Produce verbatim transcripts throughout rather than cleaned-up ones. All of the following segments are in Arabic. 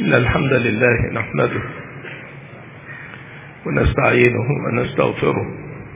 إن الحمد لله نحمده ونستعينه ونستغفره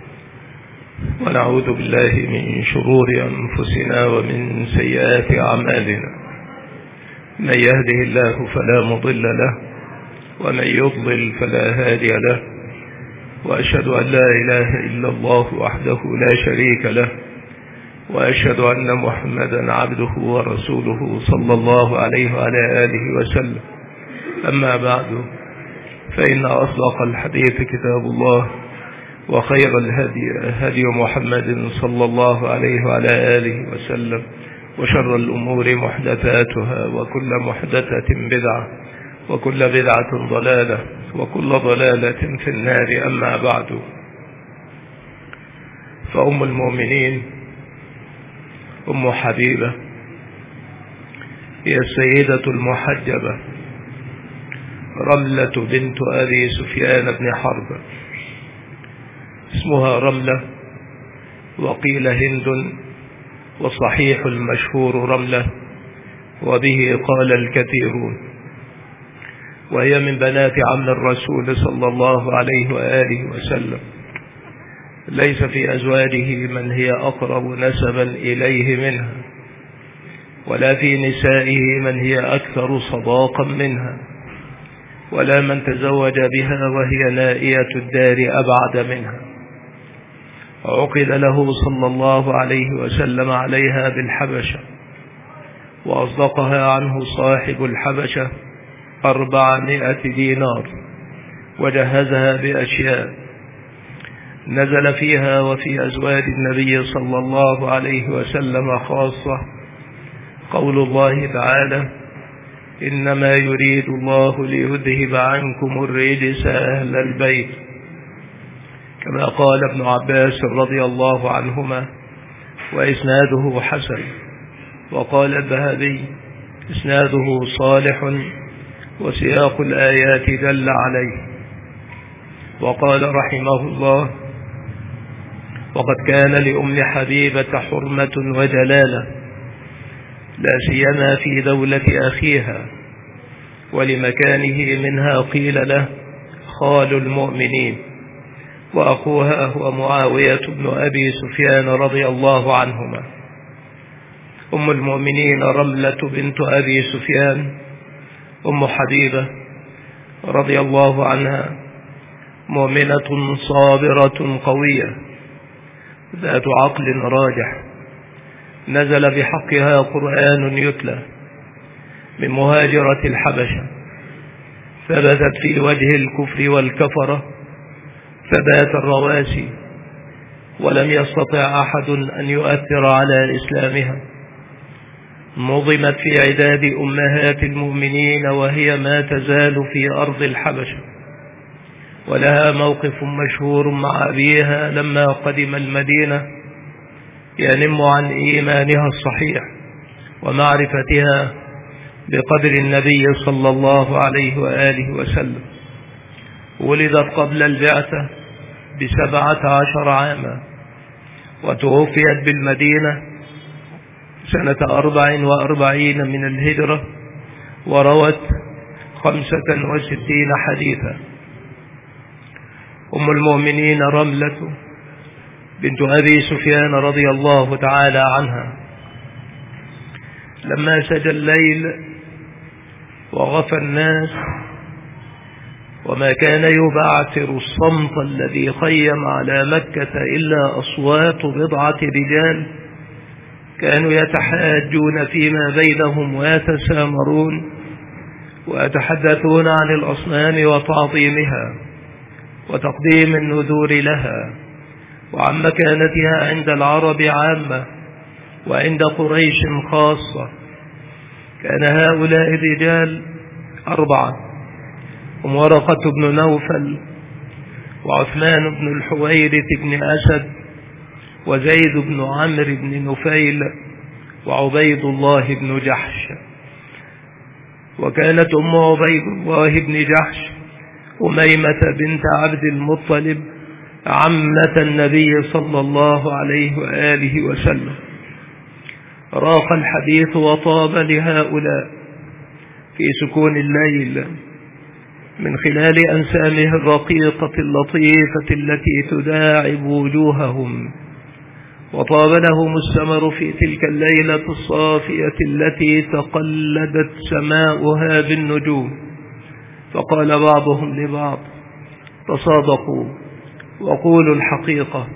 ونعوذ بالله من شرور أنفسنا ومن سيئات أعمالنا. من يهده الله فلا مضل له ومن يضلل فلا هادي له، وأشهد أن لا إله إلا الله وحده لا شريك له، وأشهد أن محمدا عبده ورسوله صلى الله عليه وعلى آله وسلم. أما بعد، فإن أصدق الحديث كتاب الله، وخير الهدي هدي محمد صلى الله عليه وعلى آله وسلم، وشر الأمور محدثاتها، وكل محدثة بدعة، وكل بدعة ضلالة، وكل ضلالة في النار. أما بعد، فأم المؤمنين أم حبيبة هي السيدة المحجبة رملة بنت أبي سفيان بن حرب. اسمها رملة، وقيل هند، والصحيح المشهور رملة، وبه قال الكثيرون. وهي من بنات عم الرسول صلى الله عليه وآله وسلم، ليس في أزواجه من هي أقرب نسبا إليه منها، ولا في نسائه من هي أكثر صداقا منها، ولا من تزوج بها وهي نائية الدار أبعد منها. عقد له صلى الله عليه وسلم عليها بالحبشة، وأصدقها عنه صاحب الحبشة أربعمائة دينار، وجهزها بأشياء نزل فيها وفي أزواج النبي صلى الله عليه وسلم خاصة قول الله تعالى: إنما يريد الله ليذهب عنكم الرجس أهل البيت، كما قال ابن عباس رضي الله عنهما، وإسناده حسن. وقال الذهبي: إسناده صالح، وسياق الآيات دل عليه. وقال رحمه الله: وقد كان لأم حبيبة حرمة وجلالة، لا سيما في دولة أخيها، ولمكانه منها قيل له خال المؤمنين، وأخوها هو معاوية بن أبي سفيان رضي الله عنهما. أم المؤمنين رملة بنت أبي سفيان أم حبيبة رضي الله عنها مؤمنة صابرة قوية ذات عقل راجح، نزل بحقها قرآن يتلى من مهاجرة الحبشة، ثبتت في وجه الكفر والكفرة ثبات الرواسي، ولم يستطع أحد أن يؤثر على إسلامها. نظمت في عداد أمهات المؤمنين، وهي ما تزال في أرض الحبشة، ولها موقف مشهور مع أبيها لما قدم المدينة ينم عن إيمانها الصحيح ومعرفتها بقدر النبي صلى الله عليه وآله وسلم. ولدت قبل البعثة بسبعة عشر عاما، وتوفيت بالمدينة سنة أربع وأربعين من الهجرة، وروت خمسة وستين حديثا. أم المؤمنين رملة بنت أبي سفيان رضي الله تعالى عنها، لما سجى الليل وغفى الناس، وما كان يبعثر الصمت الذي خيم على مكة إلا أصوات بضعة رجال كانوا يتحاجون فيما بينهم ويتسامرون ويتحدثون عن الأصنام وتعظيمها وتقديم النذور لها، وعن مكانتها عند العرب عامة وعند قريش خاصة. كان هؤلاء الرجال أربعة: هم ورقة بن نوفل، وعثمان بن الحويرث بن أسد، وزيد بن عمرو بن نفيل، وعبيد الله بن جحش. وكانت أم عبيد الله بن جحش أميمة بنت عبد المطلب عمة النبي صلى الله عليه وآله وسلم. راق الحديث وطاب لهؤلاء، في سكون الليل من خلال أنسامه الرقيقة اللطيفة التي تداعب وجوههم. وطاب لهم السمر في تلك الليلة الصافية التي تقلدت سماؤها بالنجوم. فقال بعضهم لبعض: تصادقوا وقولوا الحقيقة،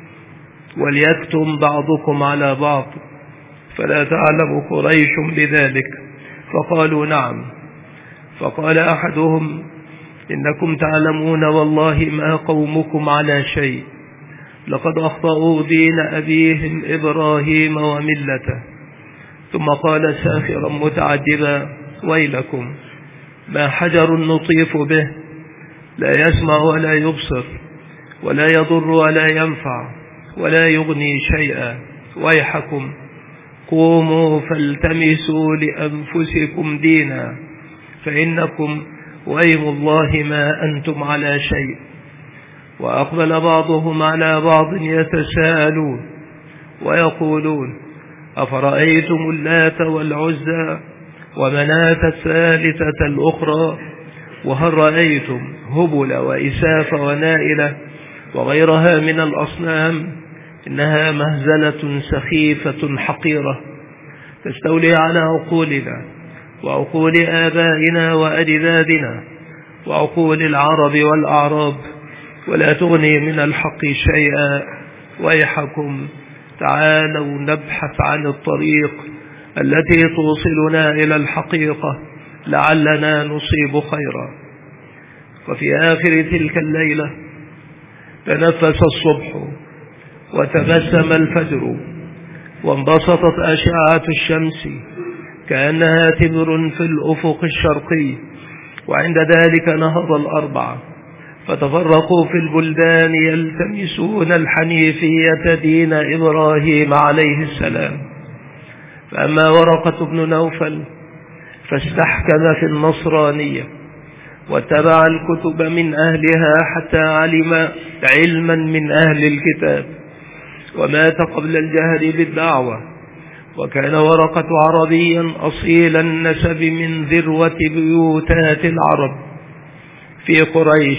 وليكتم بعضكم على بعض، فلا تعلم قريش بذلك. فقالوا: نعم. فقال أحدهم: إنكم تعلمون والله ما قومكم على شيء، لقد أخطأوا دين أبيهم إبراهيم وملته. ثم قال ساخرا متعجبا: ويلكم، ما حجر نطيف به، لا يسمع ولا يبصر ولا يضر ولا ينفع ولا يغني شيئا. ويحكم، قوموا فالتمسوا لأنفسكم دينا، فإنكم ويم الله ما أنتم على شيء. وأقبل بعضهم على بعض يتساءلون ويقولون: أفرأيتم اللات والعزى ومناة الثالثة الأخرى، وهل رأيتم هبل وإساف ونائلة وغيرها من الأصنام؟ إنها مهزلة سخيفة حقيرة تستولي على عقولنا وعقول آبائنا وأجدادنا وعقول العرب والأعراب، ولا تغني من الحق شيئا. ويحكم، تعالوا نبحث عن الطريق التي توصلنا إلى الحقيقة لعلنا نصيب خيرا. وفي آخر تلك الليلة تنفس الصبح وتبسم الفجر وانبسطت أشعة الشمس كأنها تبر في الأفق الشرقي. وعند ذلك نهض الأربعة فتفرقوا في البلدان يلتمسون الحنيفية دين إبراهيم عليه السلام. فأما ورقة بن نوفل فاستحكم في النصرانية واتبع الكتب من أهلها حتى علم علما من أهل الكتاب، ومات قبل الجهر بالدعوة. وكان ورقة عربيا أصيل النسب من ذروة بيوتات العرب في قريش،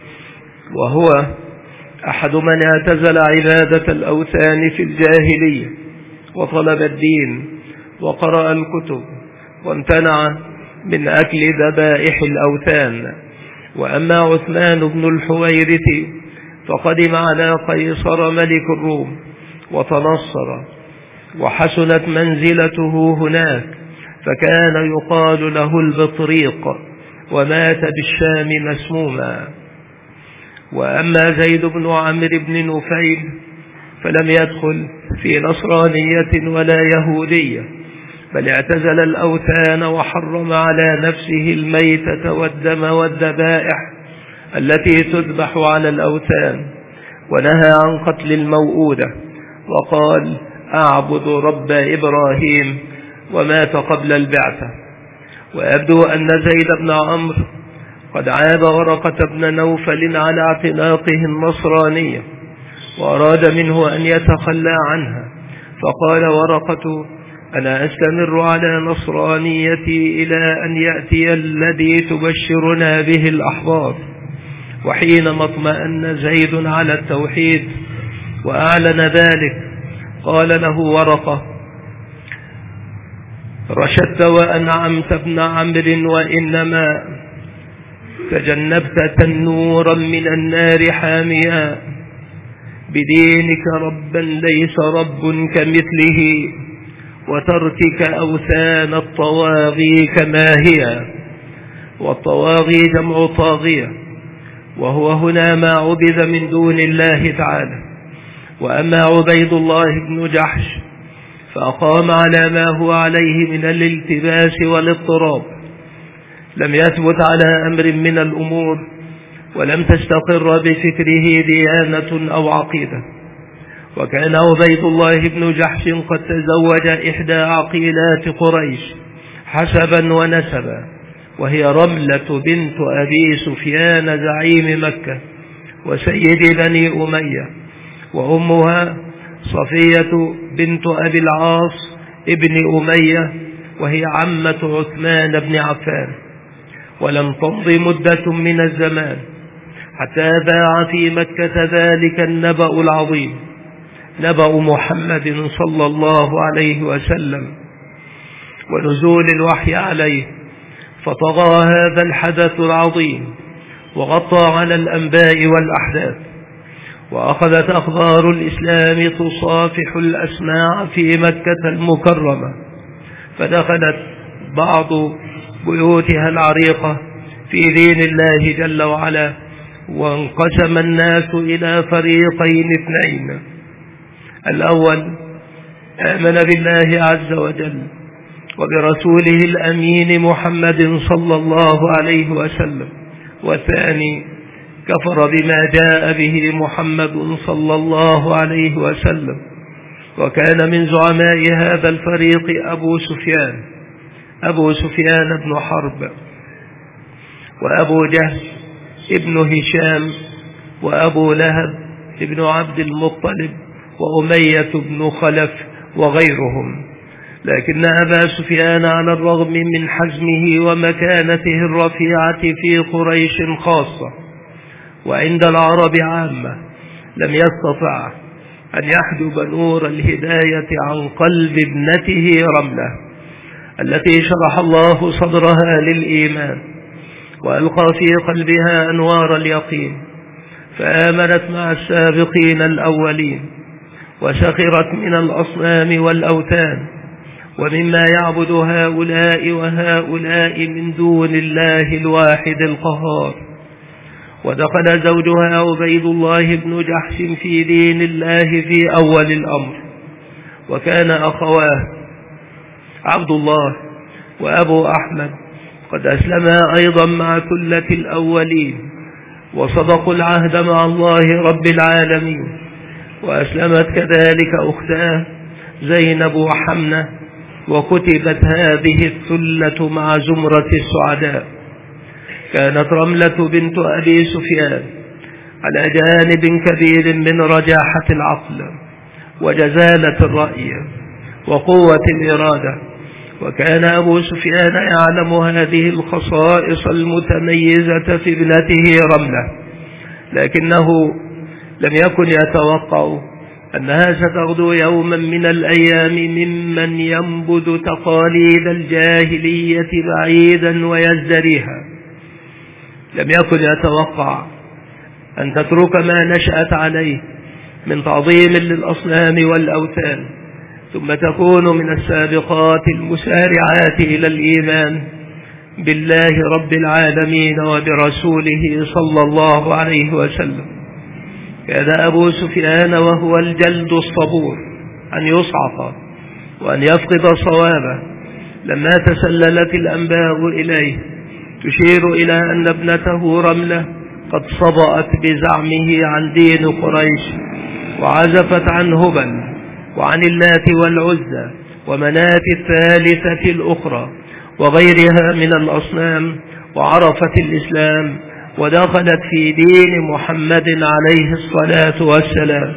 وهو أحد من اعتزل عبادة الأوثان في الجاهلية وطلب الدين وقرأ الكتب وامتنع من أكل ذبائح الأوثان. وأما عثمان بن الحويرث فقدم على قيصر ملك الروم وتنصر، وحسنت منزلته هناك، فكان يقال له البطريق، ومات بالشام مسموما. وأما زيد بن عمرو بن نفيل فلم يدخل في نصرانية ولا يهودية، بل اعتزل الأوثان وحرم على نفسه الميتة والدم والذبائح التي تذبح على الأوثان، ونهى عن قتل الموؤودة، وقال: أعبد رب إبراهيم، ومات قبل البعثة. ويبدو أن زيد بن عمرو قد عاب ورقة بن نوفل على اعتناقه النصرانية وأراد منه أن يتخلى عنها، فقال ورقة: أنا أستمر على نصرانيتي إلى أن يأتي الذي تبشرنا به الأحبار. وحينما اطمأن زيد على التوحيد وأعلن ذلك قال له ورقة: رشدت وأنعمت ابن عمرو، وإنما تجنبت تنورا من النار حاميا، بدينك ربا ليس رب كمثله، وتركك أوثان الطواغي كما هي. والطواغي جمع طاغية، وهو هنا ما عبد من دون الله تعالى. وأما عبيد الله بن جحش فأقام على ما هو عليه من الالتباس والاضطراب، لم يثبت على أمر من الأمور، ولم تستقر بفكره ديانة أو عقيدة. وكان عبيد الله بن جحش قد تزوج إحدى عقيلات قريش حسبا ونسبا، وهي رملة بنت أبي سفيان زعيم مكة وسيد بني أمية، وأمها صفية بنت أبي العاص ابن أمية وهي عمة عثمان بن عفان. ولم تمض مدة من الزمان حتى باع في مكة ذلك النبأ العظيم، نبأ محمد صلى الله عليه وسلم ونزول الوحي عليه، فطغى هذا الحدث العظيم وغطى على الأنباء والأحداث، وأخذت أخبار الإسلام تصافح الأسماع في مكة المكرمة، فدخلت بعض بيوتها العريقة في دين الله جل وعلا، وانقسم الناس إلى فريقين اثنين: الأول آمن بالله عز وجل وبرسوله الأمين محمد صلى الله عليه وسلم، والثاني كفر بما جاء به محمد صلى الله عليه وسلم. وكان من زعماء هذا الفريق أبو سفيان أبو سفيان بن حرب، وأبو جهل ابن هشام، وأبو لهب ابن عبد المطلب، وأمية بن خلف وغيرهم. لكن أبا سفيان على الرغم من حزمه ومكانته الرفيعة في قريش خاصة وعند العرب عامة لم يستطع أن يحجب نور الهداية عن قلب ابنته رملة، التي شرح الله صدرها للإيمان وألقى في قلبها أنوار اليقين، فآمنت مع السابقين الأولين، وسخرت من الأصنام والأوثان ومما يعبد هؤلاء وهؤلاء من دون الله الواحد القهار. ودخل زوجها عبيد الله بن جحش في دين الله في أول الأمر، وكان أخواه عبد الله وأبو أحمد قد أسلما أيضا مع ثلة الأولين، وصدقوا العهد مع الله رب العالمين. وأسلمت كذلك أختاه زينب وحمنة، وكتبت هذه الثلة مع زمرة السعداء. كانت رملة بنت أبي سفيان على جانب كبير من رجاحة العقل وجزالة الرأي وقوة الإرادة، وكان أبو سفيان يعلم هذه الخصائص المتميزة في ابنته رملة، لكنه لم يكن يتوقع أنها ستغدو يوما من الأيام ممن ينبذ تقاليد الجاهلية بعيدا ويزدريها. لم يكن يتوقع أن تترك ما نشأت عليه من تعظيم للأصنام والأوثان، ثم تكون من السابقات المسارعات إلى الإيمان بالله رب العالمين وبرسوله صلى الله عليه وسلم. كان أبو سفيان وهو الجلد الصبور أن يصعق وأن يفقد صوابه لما تسللت الأنباء إليه تشير إلى أن ابنته رملة قد صبأت بزعمه عن دين قريش، وعزفت عن هبل وعن اللات والعزى ومناة الثالثة الأخرى وغيرها من الأصنام، وعرفت الإسلام ودخلت في دين محمد عليه الصلاة والسلام،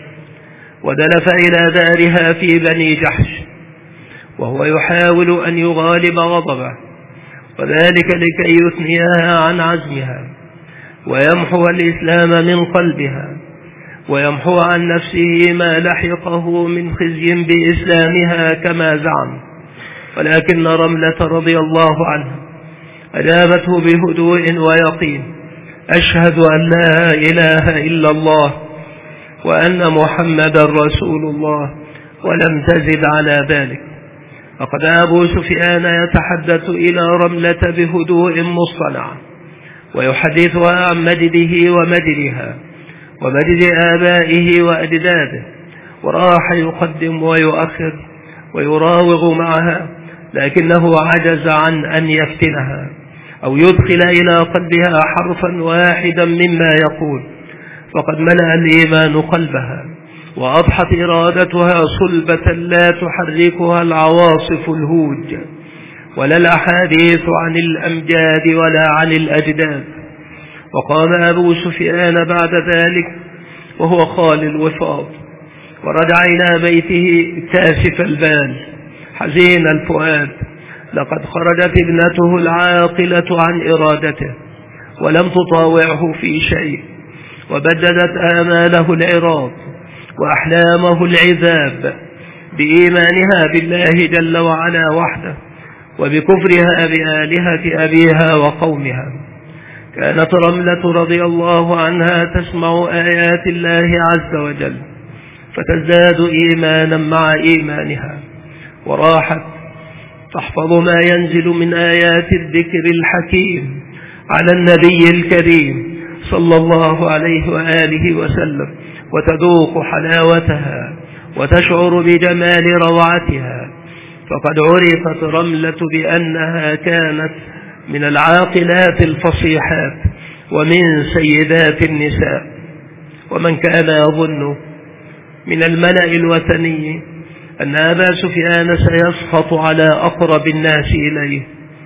ودلف إلى دارها في بني جحش وهو يحاول أن يغالب غضبه، وذلك لكي يثنيها عن عزمها ويمحو الإسلام من قلبها ويمحو عن نفسه ما لحقه من خزي بإسلامها كما زعم. ولكن رملة رضي الله عنها أجابته بهدوء ويقين: أشهد أن لا إله إلا الله وأن محمدا رسول الله، ولم تزد على ذلك. فقد أبو سفيان يتحدث إلى رملة بهدوء مصطنع ويحدثها عن مجده ومجدها ومجد آبائه وأجداده، وراح يقدم ويؤخر ويراوغ معها، لكنه عجز عن أن يفتنها أو يدخل إلى قلبها حرفا واحدا مما يقول، فقد ملأ الإيمان قلبها وأضحت إرادتها صلبة لا تحركها العواصف الهوج ولا الأحاديث عن الأمجاد ولا عن الأجداد. وقام أبو سفيان بعد ذلك وهو خال الوفاض، ورجع إلى بيته كاسف البال حزين الفؤاد، لقد خرجت ابنته العاقلة عن إرادته ولم تطاوعه في شيء، وبددت آماله العراق وأحلامه العذاب بإيمانها بالله جل وعلا وحده وبكفرها بآلهة أبيها وقومها. كانت رملة رضي الله عنها تسمع آيات الله عز وجل فتزداد إيمانا مع إيمانها، وراحت تحفظ ما ينزل من آيات الذكر الحكيم على النبي الكريم صلى الله عليه وآله وسلم، وتذوق حلاوتها وتشعر بجمال روعتها. فقد عرفت رملة بأنها كانت من العاقلات الفصيحات ومن سيدات النساء. ومن كان يظن من الملأ الوثني أن أبا سفيان سيسخط على أقرب الناس إليه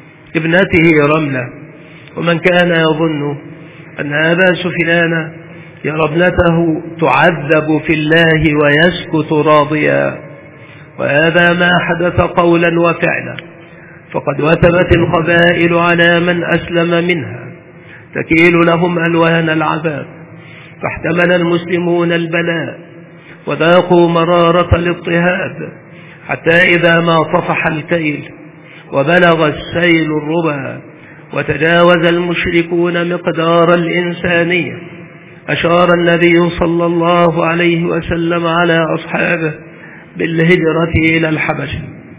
ابنته رملة، ومن كان يظن أن أبا سفيان يرى ابنته تعذب في الله ويسكت راضيا، وهذا ما حدث قولا وفعلا. فقد وثبت القبائل على من أسلم منها تكيل لهم ألوان العذاب، فاحتمل المسلمون البلاء وذاقوا مرارة الاضطهاد، حتى إذا ما طفح الكيل وبلغ السيل الربا وتجاوز المشركون مقدار الإنسانية، أشار النبي صلى الله عليه وسلم على أصحابه بالهجرة إلى الحبشة.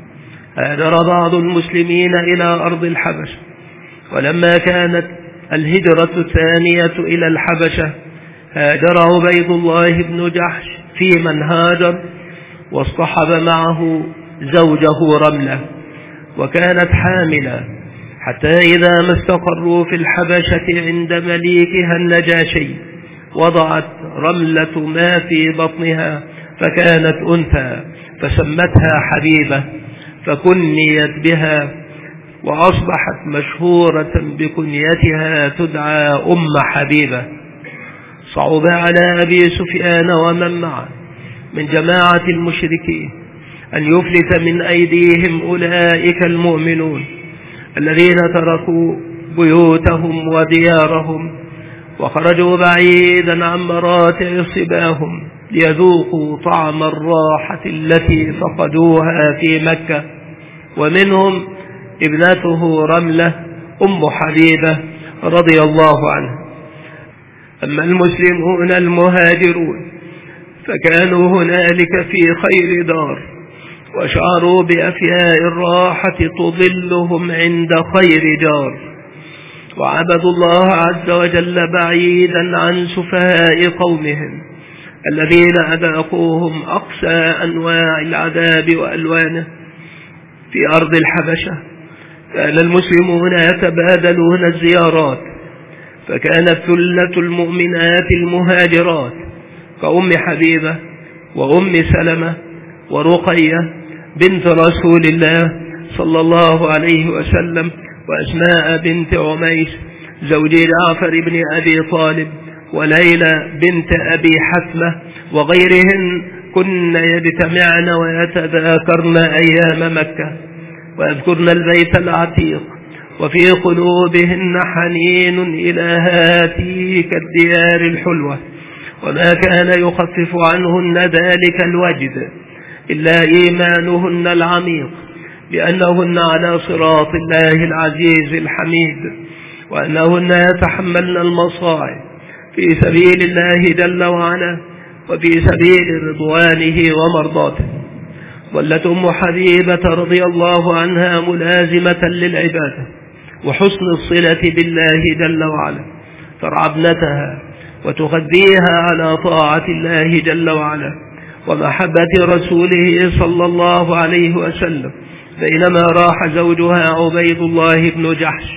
هاجر بعض المسلمين إلى أرض الحبشة، ولما كانت الهجرة الثانية إلى الحبشة هاجر عبيد الله بن جحش في من هاجر، واصطحب معه زوجه رملة، وكانت حاملة، حتى إذا ما استقروا في الحبشة عند مليكها النجاشي وضعت رملة ما في بطنها فكانت أنثى، فسمتها حبيبة فكنيت بها، وأصبحت مشهورة بكنيتها تدعى أم حبيبة. صعب على أبي سفيان ومن معه من جماعة المشركين أن يفلت من أيديهم أولئك المؤمنون الذين تركوا بيوتهم وديارهم وخرجوا بعيدا عن مراتع صباهم ليذوقوا طعم الراحة التي فقدوها في مكة. ومنهم ابنته رملة أم حبيبة رضي الله عنها. أما المسلمون المهاجرون فكانوا هنالك في خير دار، وشعروا بأفياء الراحة تظلهم عند خير جار، وعبدوا الله عز وجل بعيدا عن سفهاء قومهم الذين أذاقوهم أقسى أنواع العذاب وألوانه. في أرض الحبشة كان المسلمون يتبادلون الزيارات، فكانت ثلة المؤمنات المهاجرات كأم حبيبة وأم سلمة ورقية بنت رسول الله صلى الله عليه وسلم، وأسماء بنت عميس زوج جعفر بن أبي طالب، وليلى بنت أبي حتمة، وغيرهن كن يجتمعن ويتذاكرن أيام مكة ويذكرن البيت العتيق، وفي قلوبهن حنين إلى هاتيك الديار الحلوة. وما كان يخفف عنهن ذلك الوجد إلا إيمانهن العميق بأنهن على صراط الله العزيز الحميد، وأنهن يتحملن المصائب في سبيل الله جل وعلا وفي سبيل رضوانه ومرضاته. ظلت أم حبيبة رضي الله عنها ملازمة للعبادة وحسن الصلة بالله جل وعلا، ترعى ابنتها وتغذيها على طاعة الله جل وعلا ومحبة رسوله صلى الله عليه وسلم، بينما راح زوجها عبيد الله بن جحش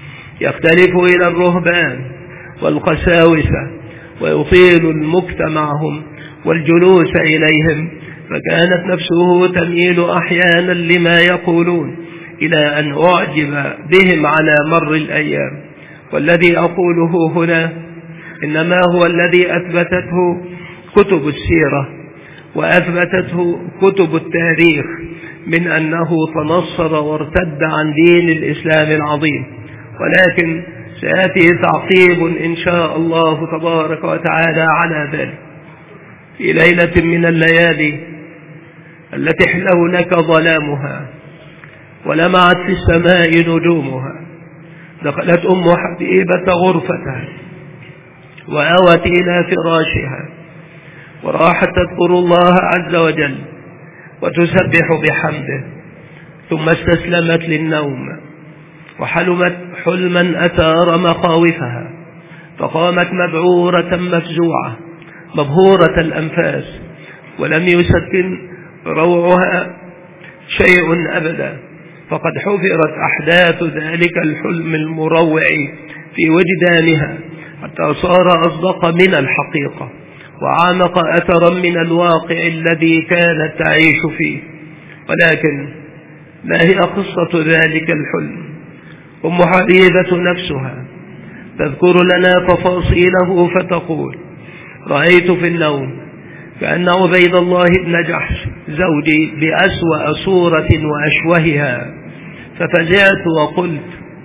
يختلف إلى الرهبان والقساوسة ويطيل المكت معهم والجلوس إليهم، فكانت نفسه تميل أحيانا لما يقولون إلى أن أعجب بهم على مر الأيام. والذي أقوله هنا إنما هو الذي أثبتته كتب السيرة وأثبتته كتب التاريخ من أنه تنصر وارتد عن دين الإسلام العظيم، ولكن سيأتي تعقيب إن شاء الله تبارك وتعالى على ذلك. في ليلة من الليالي التي حلو لك ظلامها ولمعت في السماء نجومها، دخلت أم حبيبة غرفتها وآوت إلى فراشها وراحت تذكر الله عز وجل وتسبح بحمده، ثم استسلمت للنوم وحلمت حلما أثار مخاوفها، فقامت مبعورة مفزوعة مبهورة الأنفاس، ولم يسكن روعها شيء أبدا، فقد حفرت أحداث ذلك الحلم المروع في وجدانها حتى صار أصدق من الحقيقة وعامق أثرا من الواقع الذي كانت تعيش فيه. ولكن ما هي قصة ذلك الحلم؟ أم حبيبة نفسها تذكر لنا تفاصيله فتقول: رأيت في النوم كأن عبيد الله بن جحش زوجي بأسوأ صورة وأشوهها، ففزعت وقلت: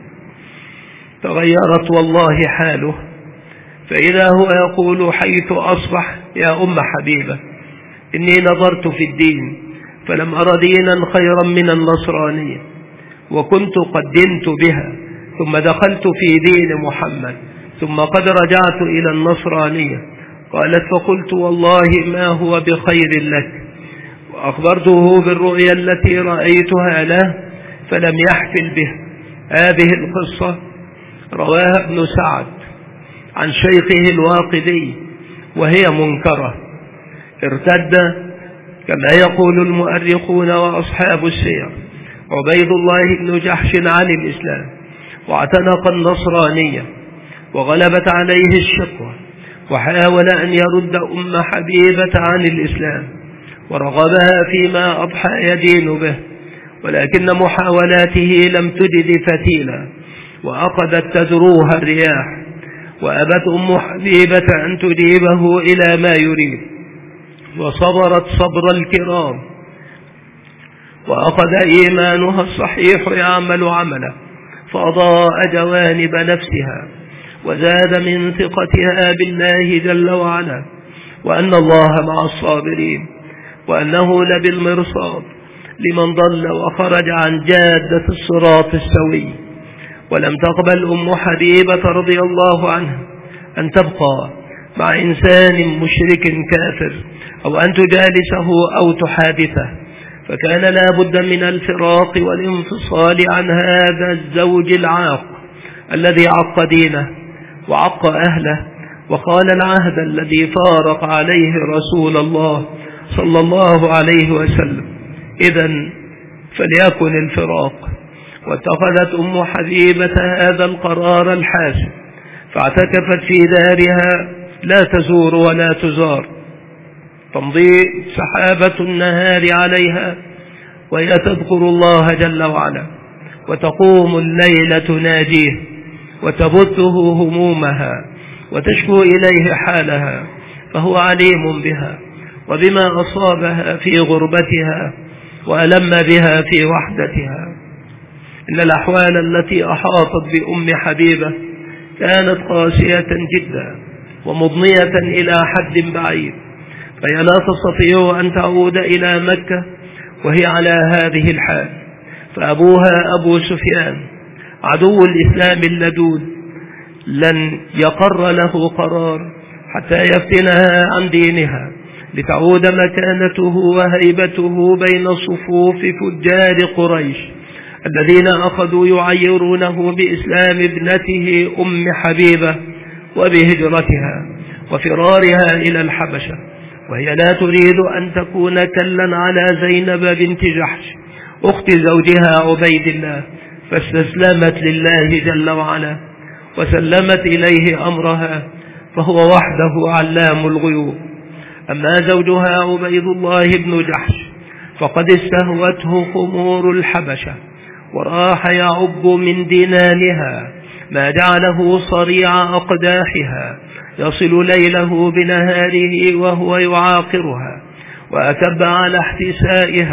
تغيرت والله حاله. فإذا هو يقول حيث أصبح: يا أم حبيبة، إني نظرت في الدين فلم أر دينا خيرا من النصرانية، وكنت قد دنت بها ثم دخلت في دين محمد ثم قد رجعت إلى النصرانية. قالت: فقلت: والله ما هو بخير لك، وأخبرته بالرؤيا التي رأيتها له فلم يحفل به. هذه القصة رواها ابن سعد عن شيخه الواقدي وهي منكرة. ارتد كما يقول المؤرخون وأصحاب السير عبيد الله بن جحش عن الإسلام واعتنق النصرانية، وغلبت عليه الشقوة وحاول أن يرد أم حبيبة عن الإسلام ورغبها فيما أضحى يدين به، ولكن محاولاته لم تجد فتيلا وأخذت تدروها الرياح، وأبت أم حبيبة أن تجيبه إلى ما يريد، وصبرت صبر الكرام، وأخذ إيمانها الصحيح يعمل عمله، فأضاء جوانب نفسها وزاد من ثقتها بالله جل وعلا، وأن الله مع الصابرين، وأنه لبالمرصاد لمن ضل وخرج عن جادة الصراط السوي. ولم تقبل أم حبيبة رضي الله عنها أن تبقى مع إنسان مشرك كافر أو أن تجالسه أو تحادثه، فكان لا بد من الفراق والانفصال عن هذا الزوج العاق الذي عق دينه وعق أهله وخان العهد الذي فارق عليه رسول الله صلى الله عليه وسلم. إذن فليكن الفراق. واتخذت أم حبيبة هذا القرار الحاسم، فاعتكفت في دارها لا تزور ولا تزار، تمضي سحابة النهار عليها وهي تذكر الله جل وعلا، وتقوم الليل تناجيه وتبثه همومها وتشكو إليه حالها، فهو عليم بها وبما أصابها في غربتها وألم بها في وحدتها. إن الأحوال التي أحاطت بأم حبيبة كانت قاسية جدا ومضنية إلى حد بعيد، فهي لا تستطيع أن تعود إلى مكة وهي على هذه الحال، فأبوها أبو سفيان عدو الإسلام اللدود لن يقر له قرار حتى يفتنها عن دينها لتعود مكانته وهيبته بين صفوف فجار قريش الذين أخذوا يعيرونه بإسلام ابنته أم حبيبة وبهجرتها وفرارها إلى الحبشة، وهي لا تريد أن تكون كلا على زينب بنت جحش أخت زوجها عبيد الله، فاستسلمت لله جل وعلا وسلمت إليه أمرها، فهو وحده علام الغيوب. أما زوجها عبيد الله بن جحش فقد استهوته خمور الحبشة وراح يعب من دينانها ما جعله صريع أقداحها، يصل ليله بنهاره وهو يعاقرها، وأكب على احتسائها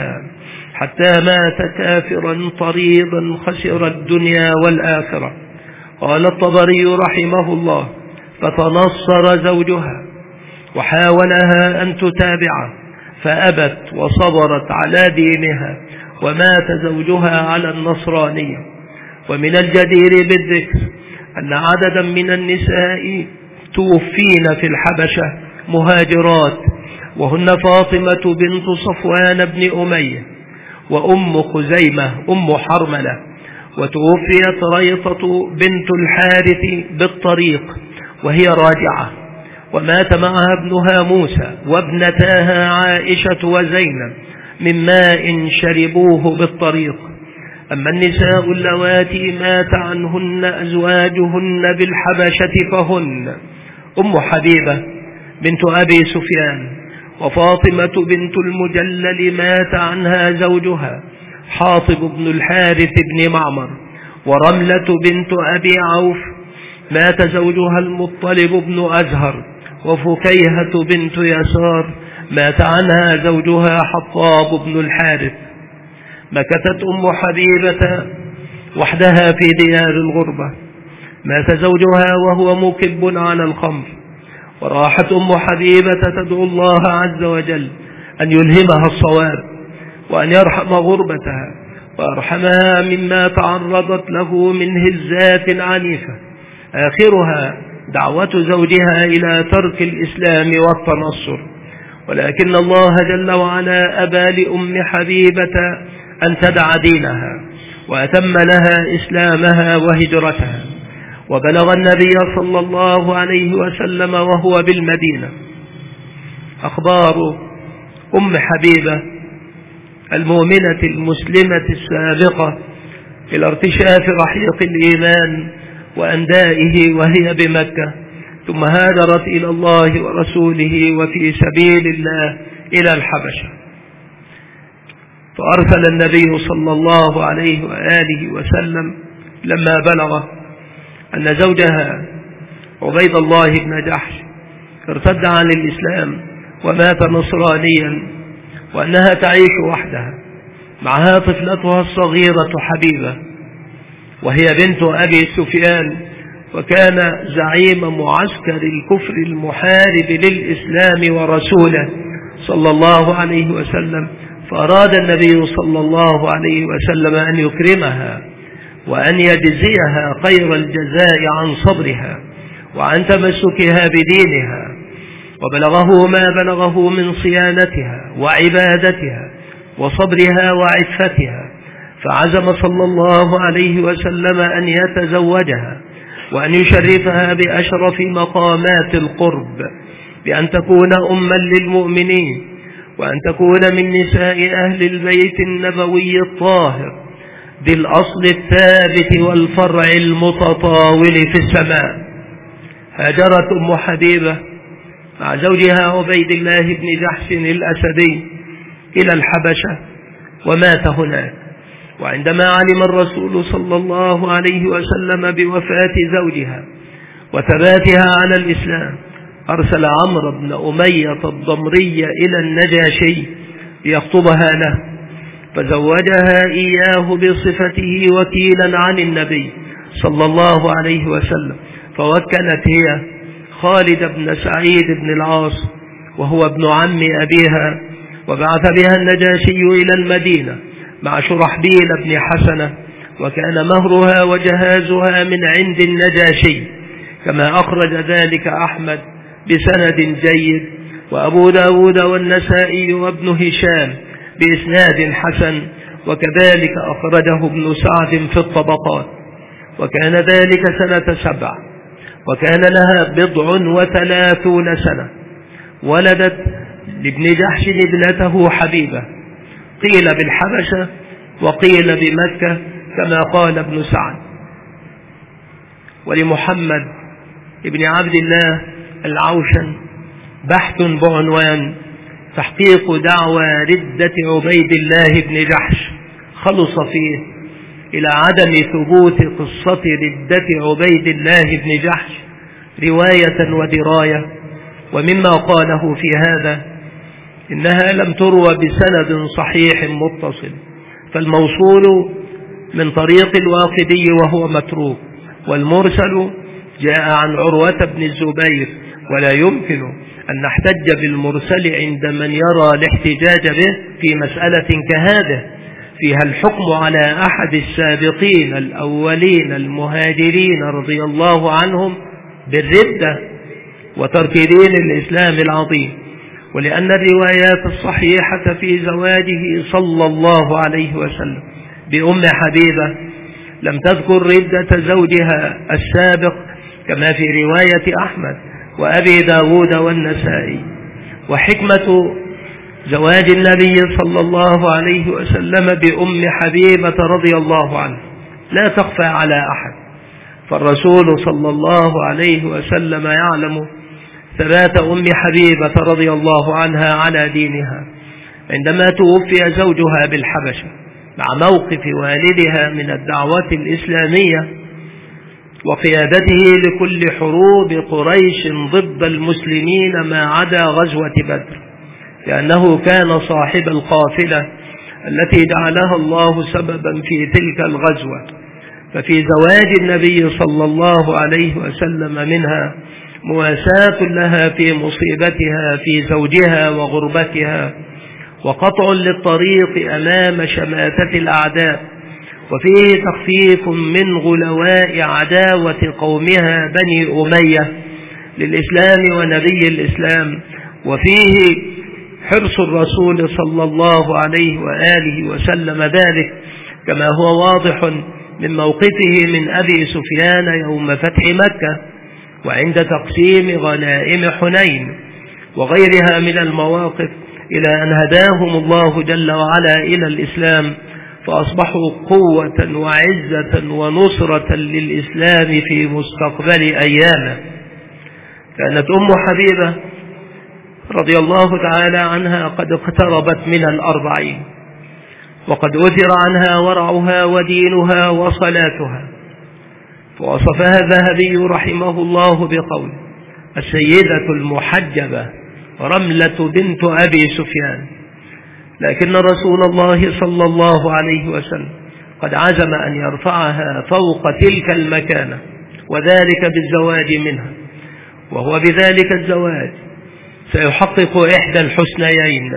حتى مات كافرا طريدا خسر الدنيا والآخرة. قال الطبري رحمه الله: فتنصر زوجها وحاولها أن تتابعه فأبت وصبرت على دينها، ومات زوجها على النصرانية. ومن الجدير بالذكر أن عددا من النساء توفين في الحبشة مهاجرات، وهن فاطمة بنت صفوان بن أمية، وأم خزيمة أم حرملة، وتوفيت ريطة بنت الحارث بالطريق وهي راجعة، ومات معها ابنها موسى وابنتاها عائشة وزينب من ماء شربوه بالطريق. أما النساء اللواتي مات عنهن أزواجهن بالحبشة فهن أم حبيبة بنت أبي سفيان، وفاطمة بنت المجلل مات عنها زوجها حاطب بن الحارث بن معمر، ورملة بنت أبي عوف مات زوجها المطلب بن أزهر، وفكيهة بنت يسار مات عنها زوجها حطاب بن الحارث. مكثت أم حبيبة وحدها في ديار الغربة، مات زوجها وهو مكب على الخمر، وراحت أم حبيبة تدعو الله عز وجل أن يلهمها الصواب وأن يرحم غربتها ويرحمها مما تعرضت له من هزات عنيفة، آخرها دعوة زوجها إلى ترك الإسلام والتنصر. ولكن الله جل وعلا أبى لأم حبيبة أن تدع دينها، وأتم لها إسلامها وهجرتها. وبلغ النبي صلى الله عليه وسلم وهو بالمدينة أخبار أم حبيبة المؤمنة المسلمة السابقة إلى ارتشاف رحيق الإيمان وأندائه وهي بمكة، ثم هاجرت إلى الله ورسوله وفي سبيل الله إلى الحبشة. فأرسل النبي صلى الله عليه وآله وسلم لما بلغ أن زوجها عبيد الله بن جحش ارتد عن الإسلام ومات نصرانيا، وأنها تعيش وحدها معها طفلتها الصغيرة حبيبة وهي بنت أبي سفيان، وكان زعيم معسكر الكفر المحارب للإسلام ورسوله صلى الله عليه وسلم. فأراد النبي صلى الله عليه وسلم أن يكرمها وأن يجزيها خير الجزاء عن صبرها وعن تمسكها بدينها، وبلغه ما بلغه من صيانتها وعبادتها وصبرها وعفتها، فعزم صلى الله عليه وسلم أن يتزوجها وأن يشرفها بأشرف مقامات القرب، بأن تكون أما للمؤمنين، وأن تكون من نساء أهل البيت النبوي الطاهر ذي الأصل الثابت والفرع المتطاول في السماء. هاجرت أم حبيبة مع زوجها عبيد الله بن جحش الأسدي إلى الحبشة ومات هناك. وعندما علم الرسول صلى الله عليه وسلم بوفاة زوجها وثباتها على الإسلام أرسل عمرو بن أمية الضمري إلى النجاشي ليخطبها له، فزوجها إياه بصفته وكيلا عن النبي صلى الله عليه وسلم، فوكلت هي خالد بن سعيد بن العاص وهو ابن عم أبيها، وبعث بها النجاشي إلى المدينة مع شرحبيل بن حسنة، وكان مهرها وجهازها من عند النجاشي، كما أخرج ذلك أحمد بسند جيد وأبو داود والنسائي وابن هشام بإسناد حسن، وكذلك أخرجه ابن سعد في الطبقات. وكان ذلك سنة سبع، وكان لها بضع وثلاثون سنة. ولدت لابن جحش ابنته حبيبة، قيل بالحبشة وقيل بمكة كما قال ابن سعد. ولمحمد ابن عبد الله العوشن بحث بعنوان تحقيق دعوى ردة عبيد الله بن جحش، خلص فيه إلى عدم ثبوت قصة ردة عبيد الله بن جحش رواية ودراية. ومما قاله في هذا إنها لم تروى بسند صحيح متصل، فالموصول من طريق الواقدي وهو متروك، والمرسل جاء عن عروة بن الزبير، ولا يمكن أن نحتج بالمرسل عند من يرى الاحتجاج به في مسألة كهذه فيها الحكم على أحد السابقين الأولين المهاجرين رضي الله عنهم بالردة وترك دين الإسلام العظيم، ولأن الروايات الصحيحة في زواجه صلى الله عليه وسلم بأم حبيبة لم تذكر ردة زوجها السابق كما في رواية أحمد وأبي داود والنسائي. وحكمة زواج النبي صلى الله عليه وسلم بأم حبيبة رضي الله عنه لا تخفى على أحد، فالرسول صلى الله عليه وسلم يعلم ثبات أم حبيبة رضي الله عنها على دينها عندما توفي زوجها بالحبشة، مع موقف والدها من الدعوة الإسلامية وقيادته لكل حروب قريش ضد المسلمين ما عدا غزوة بدر، لأنه كان صاحب القافلة التي جعلها الله سببا في تلك الغزوة. ففي زواج النبي صلى الله عليه وسلم منها مواساة لها في مصيبتها في زوجها وغربتها، وقطع للطريق أمام شماتة الأعداء، وفيه تخفيف من غلواء عداوة قومها بني أمية للإسلام ونبي الإسلام، وفيه حرص الرسول صلى الله عليه وآله وسلم ذلك كما هو واضح من موقفه من أبي سفيان يوم فتح مكة وعند تقسيم غنائم حنين وغيرها من المواقف، إلى أن هداهم الله جل وعلا إلى الإسلام فأصبحوا قوة وعزة ونصرة للإسلام في مستقبل أيامه. كانت أم حبيبة رضي الله تعالى عنها قد اقتربت من الأربعين، وقد أثر عنها ورعها ودينها وصلاتها، فوصفها الذهبي رحمه الله بقول: السيدة المحجبة رملة بنت أبي سفيان. لكن رسول الله صلى الله عليه وسلم قد عزم أن يرفعها فوق تلك المكانة، وذلك بالزواج منها، وهو بذلك الزواج سيحقق إحدى الحسنيين: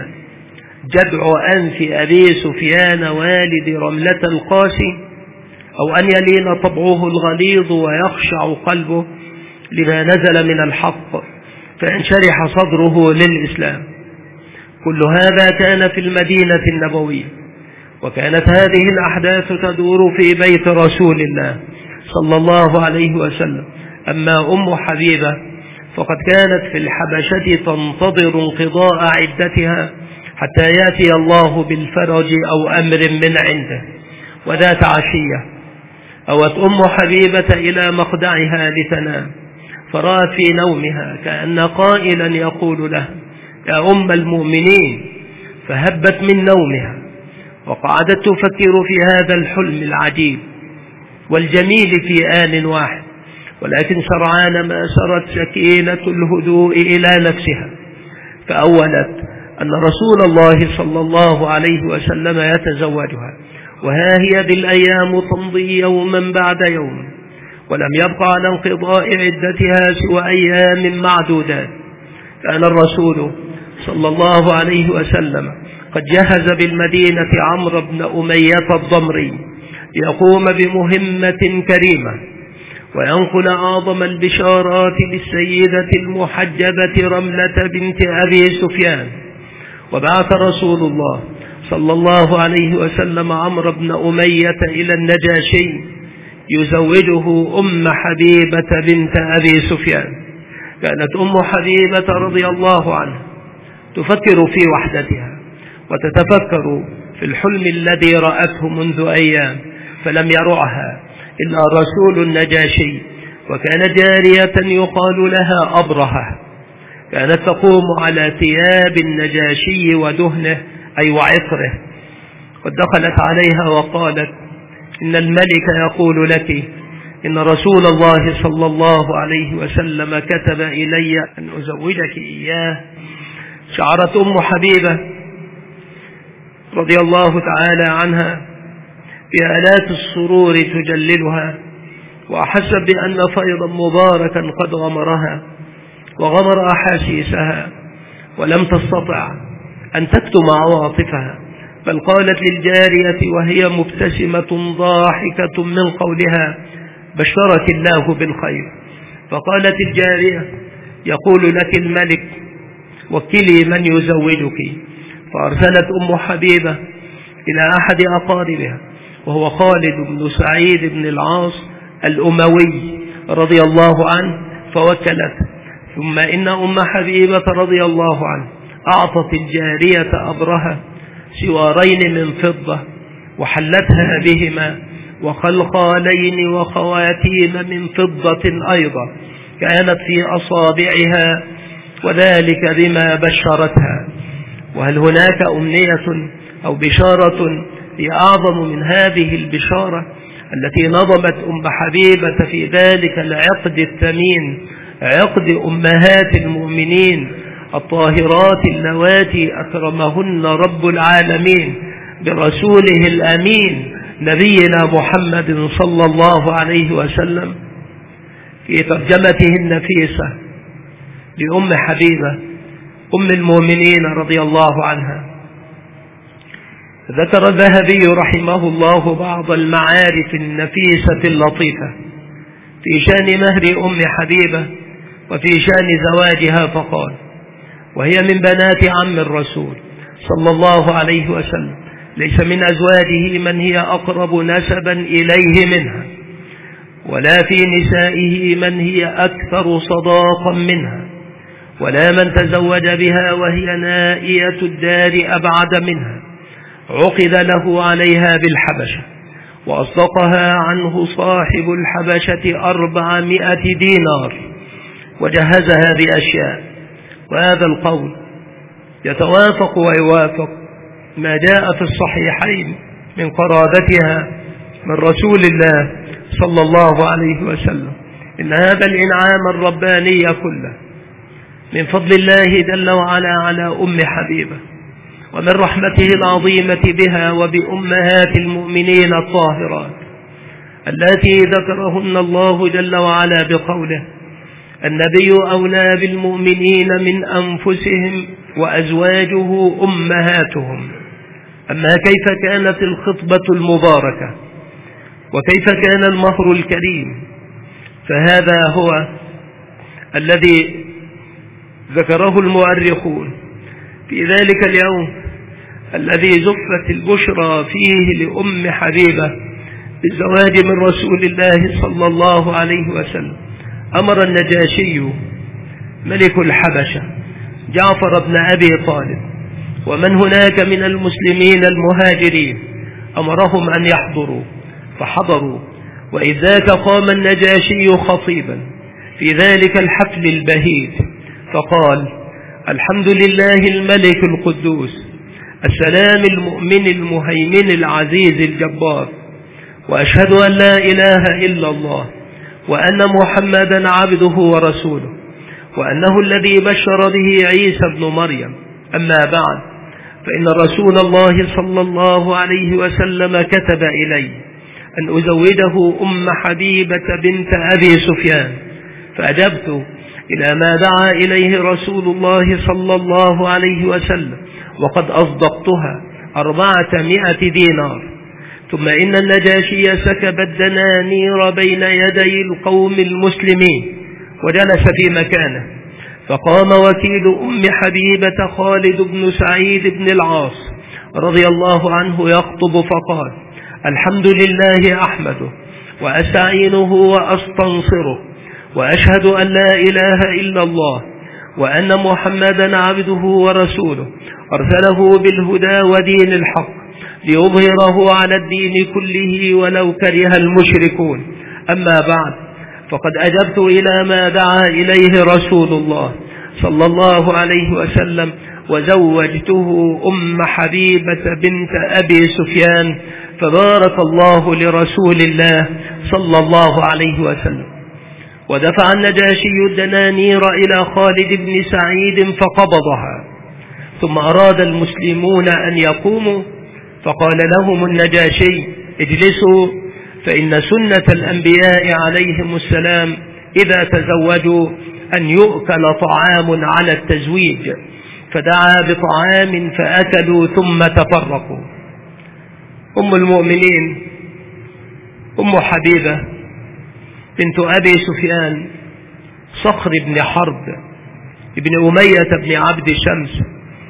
جدع أنف أبي سفيان والد رملة القاسي، أو أن يلين طبعه الغليظ ويخشع قلبه لما نزل من الحق فينشرح صدره للإسلام. كل هذا كان في المدينة النبوية، وكانت هذه الأحداث تدور في بيت رسول الله صلى الله عليه وسلم. أما أم حبيبة فقد كانت في الحبشة تنتظر انقضاء عدتها حتى يأتي الله بالفرج أو أمر من عنده. وذات عشية أوت أم حبيبة إلى مخدعها لتنام، فرأت في نومها كأن قائلا يقول له: يا أم المؤمنين، فهبت من نومها وقعدت تفكر في هذا الحلم العجيب والجميل في آن واحد، ولكن سرعان ما سرت سكينة الهدوء إلى نفسها، فأولت أن رسول الله صلى الله عليه وسلم يتزوجها، وها هي بالأيام تمضي يوما بعد يوم، ولم يبقى على انقضاء عدتها سوى أيام معدودات. كان الرسول صلى الله عليه وسلم قد جهز بالمدينة عمرو بن أمية الضمري ليقوم بمهمة كريمة وينقل أعظم البشارات للسيدة المحجبة رملة بنت أبي سفيان. وبعث رسول الله صلى الله عليه وسلم عمرو بن أمية إلى النجاشي يزوجه أم حبيبة بنت أبي سفيان. كانت أم حبيبة رضي الله عنها تفكر في وحدتها وتتفكر في الحلم الذي رأته منذ أيام فلم يرعها إلا رسول النجاشي، وكان جارية يقال لها أبرهة، كانت تقوم على ثياب النجاشي ودهنه أي وعطره. قد دخلت عليها وقالت: إن الملك يقول لك إن رسول الله صلى الله عليه وسلم كتب إلي أن أزوجك إياه، شعرت أم حبيبة رضي الله تعالى عنها بآلات السرور تجللها، وأحست بأن فيضا مباركا قد غمرها وغمر أحاسيسها، ولم تستطع أن تكتم عواطفها، بل قالت للجارية وهي مبتسمة ضاحكة من قولها: بشرك الله بالخير. فقالت الجارية: يقول لك الملك وكلي من يزوجك. فأرسلت أم حبيبة إلى أحد أقاربها وهو خالد بن سعيد بن العاص الأموي رضي الله عنه فوكلته. ثم إن أم حبيبة رضي الله عنه أعطت الجارية أبرها سوارين من فضة وحلتها بهما، وخلخالين وخواتيم من فضة أيضا كانت في أصابعها، وذلك بما بشرتها. وهل هناك أمنية أو بشارة هي أعظم من هذه البشارة التي نظمت أم حبيبة في ذلك العقد الثمين، عقد أمهات المؤمنين الطاهرات اللواتي أكرمهن رب العالمين برسوله الأمين نبينا محمد صلى الله عليه وسلم؟ في ترجمته النفيسة لأم حبيبة أم المؤمنين رضي الله عنها، ذكر الذهبي رحمه الله بعض المعارف النفيسة اللطيفة في شان مهر أم حبيبة وفي شان زواجها، فقال: وهي من بنات عم الرسول صلى الله عليه وسلم، ليس من أزواجه من هي أقرب نسبا إليه منها، ولا في نسائه من هي أكثر صداقا منها، ولا من تزوج بها وهي نائية الدار أبعد منها. عقد له عليها بالحبشة، وأصدقها عنه صاحب الحبشة أربعمائة دينار، وجهزها بأشياء. وهذا القول يتوافق ويوافق ما جاء في الصحيحين من قرابتها من رسول الله صلى الله عليه وسلم. إن هذا الإنعام الرباني كله من فضل الله جل وعلا على أم حبيبة، ومن رحمته العظيمة بها وبأمهات المؤمنين الطاهرات التي ذكرهن الله جل وعلا بقوله: النبي أولى بالمؤمنين من أنفسهم وأزواجه أمهاتهم. أما كيف كانت الخطبة المباركة وكيف كان المهر الكريم، فهذا هو الذي ذكره المؤرخون في ذلك اليوم الذي زفت البشرى فيه لأم حبيبة بالزواج من رسول الله صلى الله عليه وسلم. أمر النجاشي ملك الحبشة جعفر بن أبي طالب ومن هناك من المسلمين المهاجرين، أمرهم أن يحضروا، فحضروا. وإذ ذاك قام النجاشي خطيبا في ذلك الحفل البهيج فقال: الحمد لله الملك القدوس السلام المؤمن المهيمن العزيز الجبار، وأشهد أن لا إله إلا الله، وأن محمدا عبده ورسوله، وأنه الذي بشر به عيسى ابن مريم. أما بعد، فإن رسول الله صلى الله عليه وسلم كتب إلي أن أزوجه أم حبيبة بنت أبي سفيان، فأجبت إلى ما دعا إليه رسول الله صلى الله عليه وسلم، وقد أصدقتها أربعمائة دينار. ثم إن النجاشي سكب الدنانير بين يدي القوم المسلمين وجلس في مكانه، فقام وكيل أم حبيبة خالد بن سعيد بن العاص رضي الله عنه يخطب فقال: الحمد لله أحمده وأستعينه وأستنصره، وأشهد أن لا إله إلا الله، وأن محمدا عبده ورسوله، أرسله بالهدى ودين الحق ليظهره على الدين كله ولو كره المشركون. أما بعد، فقد أجبت إلى ما دعا إليه رسول الله صلى الله عليه وسلم، وزوجته أم حبيبة بنت أبي سفيان، فبارك الله لرسول الله صلى الله عليه وسلم. ودفع النجاشي الدنانير إلى خالد بن سعيد فقبضها، ثم أراد المسلمون أن يقوموا فقال لهم النجاشي: اجلسوا، فإن سنة الأنبياء عليهم السلام إذا تزوجوا أن يؤكل طعام على التزويج. فدعا بطعام فأكلوا ثم تفرقوا. أم المؤمنين أم حبيبة بنت أبي سفيان صخر بن حرب ابن أمية بن عبد شمس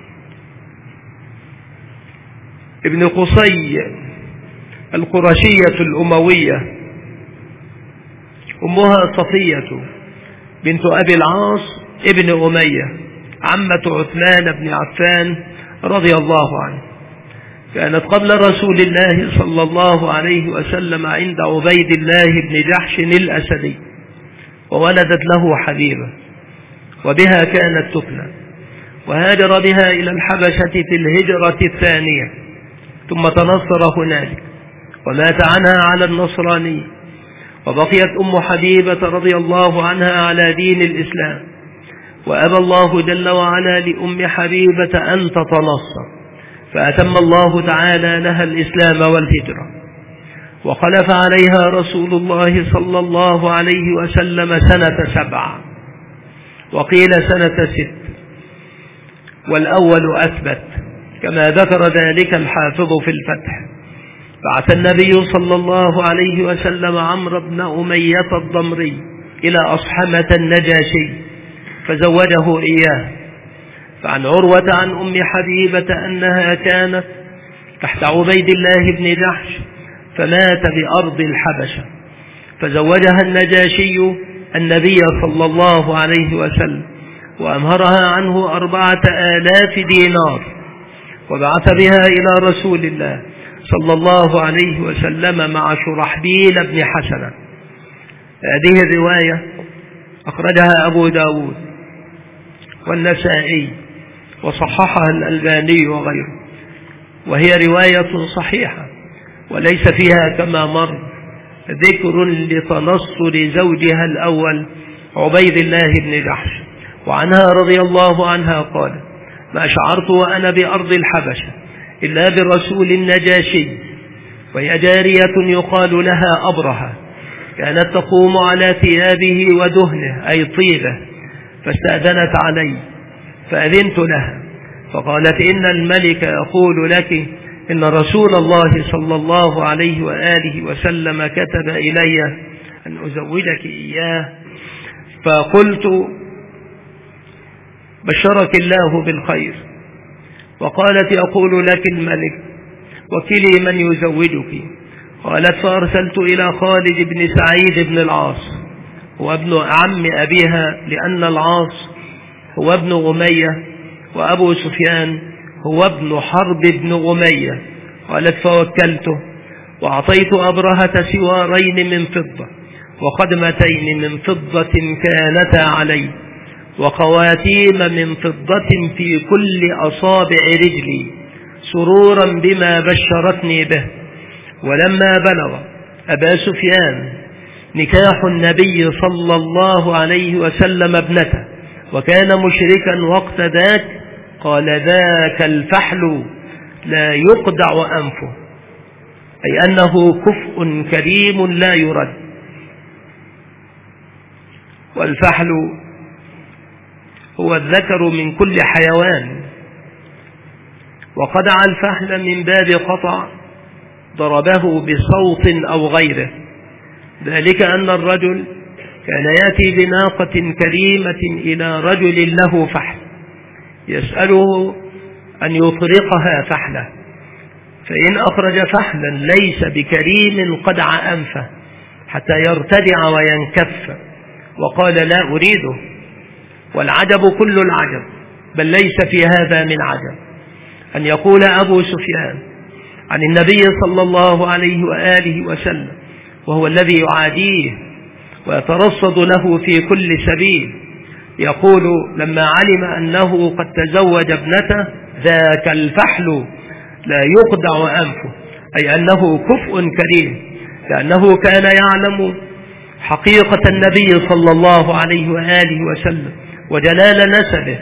ابن قصي القرشية الأموية، أمها صفية بنت أبي العاص ابن أمية عمة عثمان بن عفان رضي الله عنه، كانت قبل رسول الله صلى الله عليه وسلم عند عبيد الله بن جحش الأسدي، وولدت له حبيبة، وبها كانت تفنى، وهاجر بها إلى الحبشة في الهجرة الثانية، ثم تنصر هنالك ومات عنها على النصرانية. وبقيت أم حبيبة رضي الله عنها على دين الإسلام، وأبى الله جل وعلا لأم حبيبة أن تتنصر، فأتم الله تعالى لها الإسلام والهجرة، وخلف عليها رسول الله صلى الله عليه وسلم سنة سبعة، وقيل سنة ست، والأول أثبت كما ذكر ذلك الحافظ في الفتح. بعث النبي صلى الله عليه وسلم عمرو بن أمية الضمري إلى أصحمة النجاشي فزوجه إياه. فعن عروة عن أم حبيبة أنها كانت تحت عبيد الله بن جحش فمات بأرض الحبشة، فزوجها النجاشي النبي صلى الله عليه وسلم وأمهرها عنه أربعة آلاف دينار، وبعث بها إلى رسول الله صلى الله عليه وسلم مع شرحبيل بن حسنة. هذه الرواية أخرجها أبو داود والنسائي وصححها الألباني وغيره، وهي رواية صحيحة وليس فيها كما مر ذكر لتنصر زوجها الأول عبيد الله بن جحش. وعنها رضي الله عنها قال: ما شعرت وأنا بأرض الحبشة إلا برسول النجاشي، وهي جارية يقال لها أبرهة، كانت تقوم على ثيابه ودهنه أي طيبه، فاستأذنت علي فأذنت لها، فقالت: إن الملك يقول لك إن رسول الله صلى الله عليه وآله وسلم كتب إلي أن أزوجك إياه. فقلت: بشرك الله بالخير. وقالت: يقول لك الملك وكلي من يزوجك. قالت: فأرسلت إلى خالد بن سعيد بن العاص، هو ابن عم أبيها، لأن العاص هو ابن أمية وأبو سفيان هو ابن حرب بن أمية. قالت: فوكلته وأعطيت أبرهة سوارين من فضة وخدمتين من فضة كانتا علي، وخواتيم من فضة في كل أصابع رجلي، سرورا بما بشرتني به. ولما بلغ أبا سفيان نكاح النبي صلى الله عليه وسلم ابنته وكان مشركا وقت ذاك، قال: ذاك الفحل لا يقدع أنفه، أي أنه كفء كريم لا يرد. والفحل هو الذكر من كل حيوان، وقدع الفحل من باب قطع ضربه بصوت أو غيره، ذلك أن الرجل كان يأتي بناقة كريمة إلى رجل له فحل يسأله أن يطرقها فحله، فإن أخرج فحلا ليس بكريم قدع أنفه حتى يرتدع وينكف، وقال: لا أريده. والعجب كل العجب، بل ليس في هذا من عجب، أن يقول أبو سفيان عن النبي صلى الله عليه وآله وسلم وهو الذي يعاديه ويترصد له في كل سبيل، يقول لما علم أنه قد تزوج ابنته: ذاك الفحل لا يقدع أنفه، أي أنه كفء كريم، لأنه كان يعلم حقيقة النبي صلى الله عليه وآله وسلم وجلال نسبه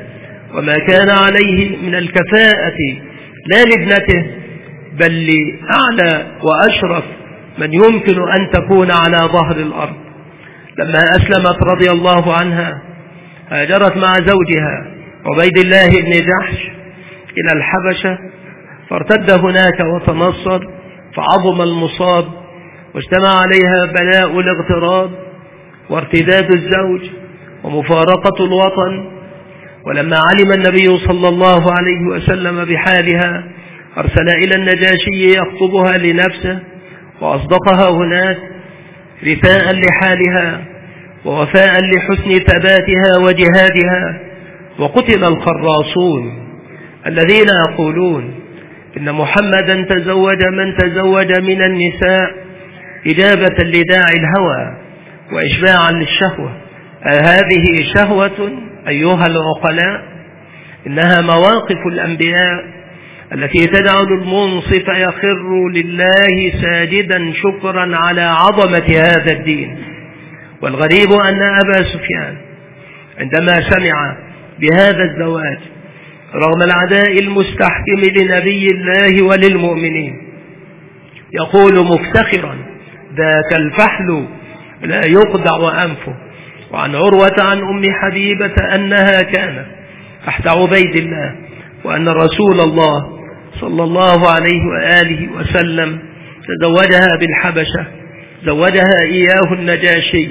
وما كان عليه من الكفاءة لا لابنته بل لأعلى وأشرف من يمكن أن تكون على ظهر الأرض. لما أسلمت رضي الله عنها هاجرت مع زوجها عبيد الله بن جحش إلى الحبشة، فارتد هناك وتنصر، فعظم المصاب واجتمع عليها بلاء الاغتراب وارتداد الزوج ومفارقة الوطن. ولما علم النبي صلى الله عليه وسلم بحالها أرسل إلى النجاشي يخطبها لنفسه، وأصدقها هناك رثاء لحالها ووفاء لحسن ثباتها وجهادها. وقتل الخراصون الذين يقولون إن محمدا تزوج من تزوج من النساء إجابة لداعي الهوى وإشباعا للشهوة. هذه شهوة أيها العقلاء؟ إنها مواقف الأنبياء التي تجعل المنصف يخر لله ساجدا شكرا على عظمة هذا الدين. والغريب أن أبا سفيان عندما سمع بهذا الزواج رغم العداء المستحكم لنبي الله وللمؤمنين يقول مفتخرا: ذاك الفحل لا يقدع أنفه. وعن عروة عن أم حبيبة أنها كانت تحت عبيد الله، وأن رسول الله صلى الله عليه وآله وسلم تزوجها بالحبشة، زوجها إياه النجاشي،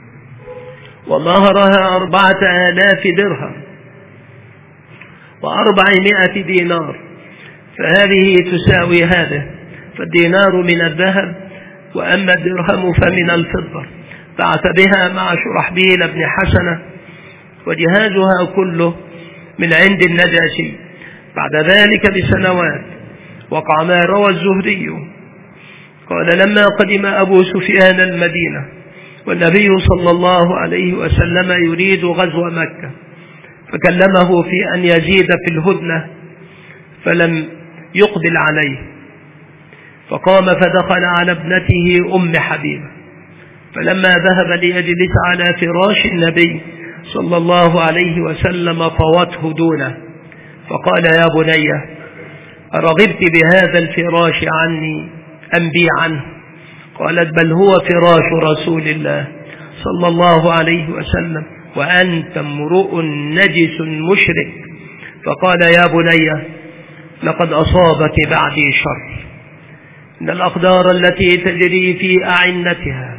ومهرها أربعة آلاف درهم وأربعمائة دينار، فهذه تساوي هذا، فالدينار من الذهب وأما الدرهم فمن الفضة. بعث بها مع شرحبيل بن حسنة، وجهازها كله من عند النجاشي. بعد ذلك بسنوات وقع ما روى الزهري قال: لما قدم أبو سفيان المدينة والنبي صلى الله عليه وسلم يريد غزو مكة، فكلمه في أن يزيد في الهدنة فلم يقبل عليه، فقام فدخل على ابنته أم حبيبة، فلما ذهب ليجلس على فراش النبي صلى الله عليه وسلم طوته دونه، فقال: يا بني، أرغبت بهذا الفراش عني أم بي عنه؟ قالت: بل هو فراش رسول الله صلى الله عليه وسلم وأنت امرؤ نجس مشرك. فقال: يا بني، لقد أصابك بعدي شر، إن الأقدار التي تجري في أعنتها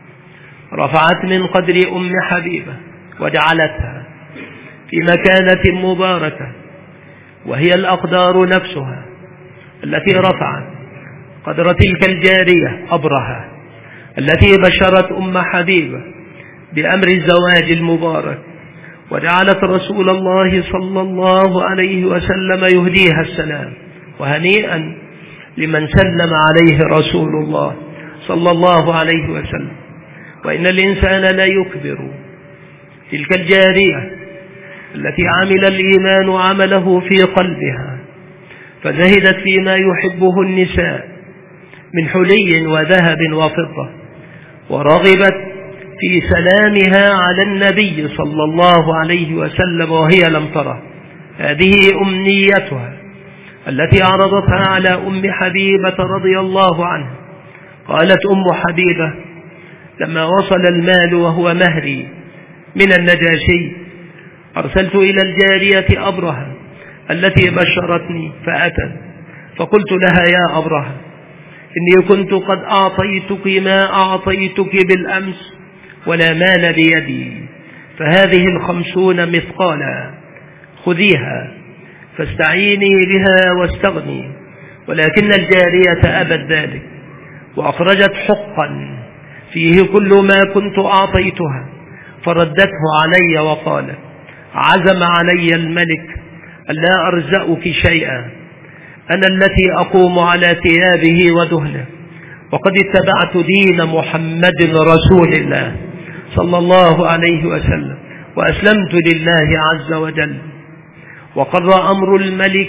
رفعت من قدر أم حبيبة وجعلتها في مكانة مباركة، وهي الأقدار نفسها التي رفعت قدر تلك الجارية أبرهة التي بشرت أم حبيبة بأمر الزواج المبارك، وجعلت رسول الله صلى الله عليه وسلم يهديها السلام، وهنيئا لمن سلم عليه رسول الله صلى الله عليه وسلم. وإن الإنسان لا يكبر تلك الجارية التي عمل الإيمان عمله في قلبها، فزهدت فيما يحبه النساء من حلي وذهب وفضة، ورغبت في سلامها على النبي صلى الله عليه وسلم وهي لم تره. هذه أمنيتها التي عرضتها على أم حبيبة رضي الله عنها. قالت أم حبيبة: لما وصل المال وهو مهري من النجاشي أرسلت إلى الجارية أبرهة التي بشرتني فأتت، فقلت لها: يا أبرهة، إني كنت قد أعطيتك ما أعطيتك بالأمس ولا مال بيدي، فهذه الخمسون مثقالا خذيها فاستعيني بها واستغني. ولكن الجارية أبت ذلك، وأخرجت حقا فيه كل ما كنت أعطيتها، فردته علي وقالت: عزم علي الملك ألا أرزقك شيئا، أنا التي أقوم على ثيابه ودهنه، وقد اتبعت دين محمد رسول الله صلى الله عليه وسلم وأسلمت لله عز وجل. وقر أمر الملك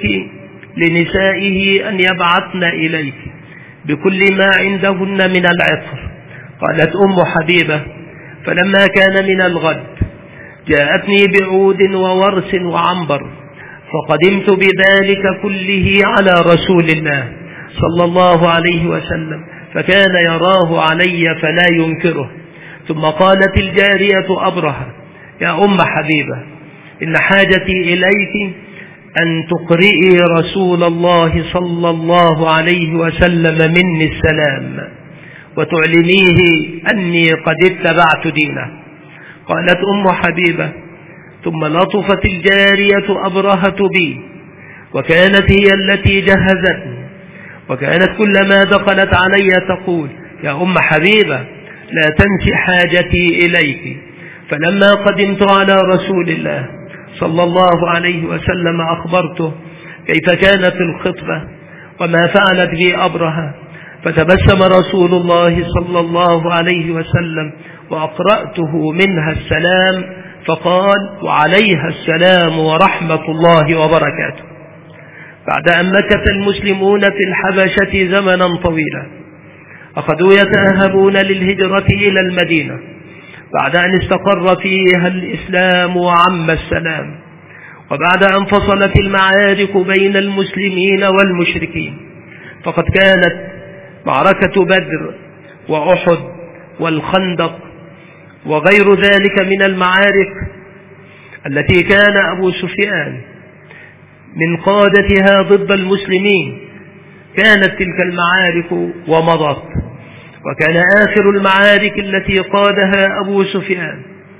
لنسائه أن يبعثن إليك بكل ما عندهن من العطر. قالت أم حبيبة: فلما كان من الغد جاءتني بعود وورس وعنبر، فقدمت بذلك كله على رسول الله صلى الله عليه وسلم، فكان يراه علي فلا ينكره. ثم قالت الجارية أبرهة: يا أم حبيبة، إن حاجتي إليك أن تقرئي رسول الله صلى الله عليه وسلم مني السلام وتعلميه أني قد اتبعت دينه. قالت أم حبيبة: ثم لطفت الجارية أبرهة بي، وكانت هي التي جهزتني، وكانت كلما دخلت علي تقول: يا أم حبيبة، لا تنسي حاجتي إليك. فلما قدمت على رسول الله صلى الله عليه وسلم أخبرته كيف كانت الخطبة وما فعلت بي أبرهة، فتبسم رسول الله صلى الله عليه وسلم وأقرأته منها السلام، فقال: وعليها السلام ورحمة الله وبركاته. بعد أن مكث المسلمون في الحبشة زمنا طويلا، أخذوا يتأهبون للهجرة إلى المدينة بعد أن استقر فيها الإسلام وعم السلام، وبعد أن فصلت المعارك بين المسلمين والمشركين. فقد كانت معركة بدر وأحد والخندق وغير ذلك من المعارك التي كان أبو سفيان من قادتها ضد المسلمين، كانت تلك المعارك ومضت. وكان آخر المعارك التي قادها أبو سفيان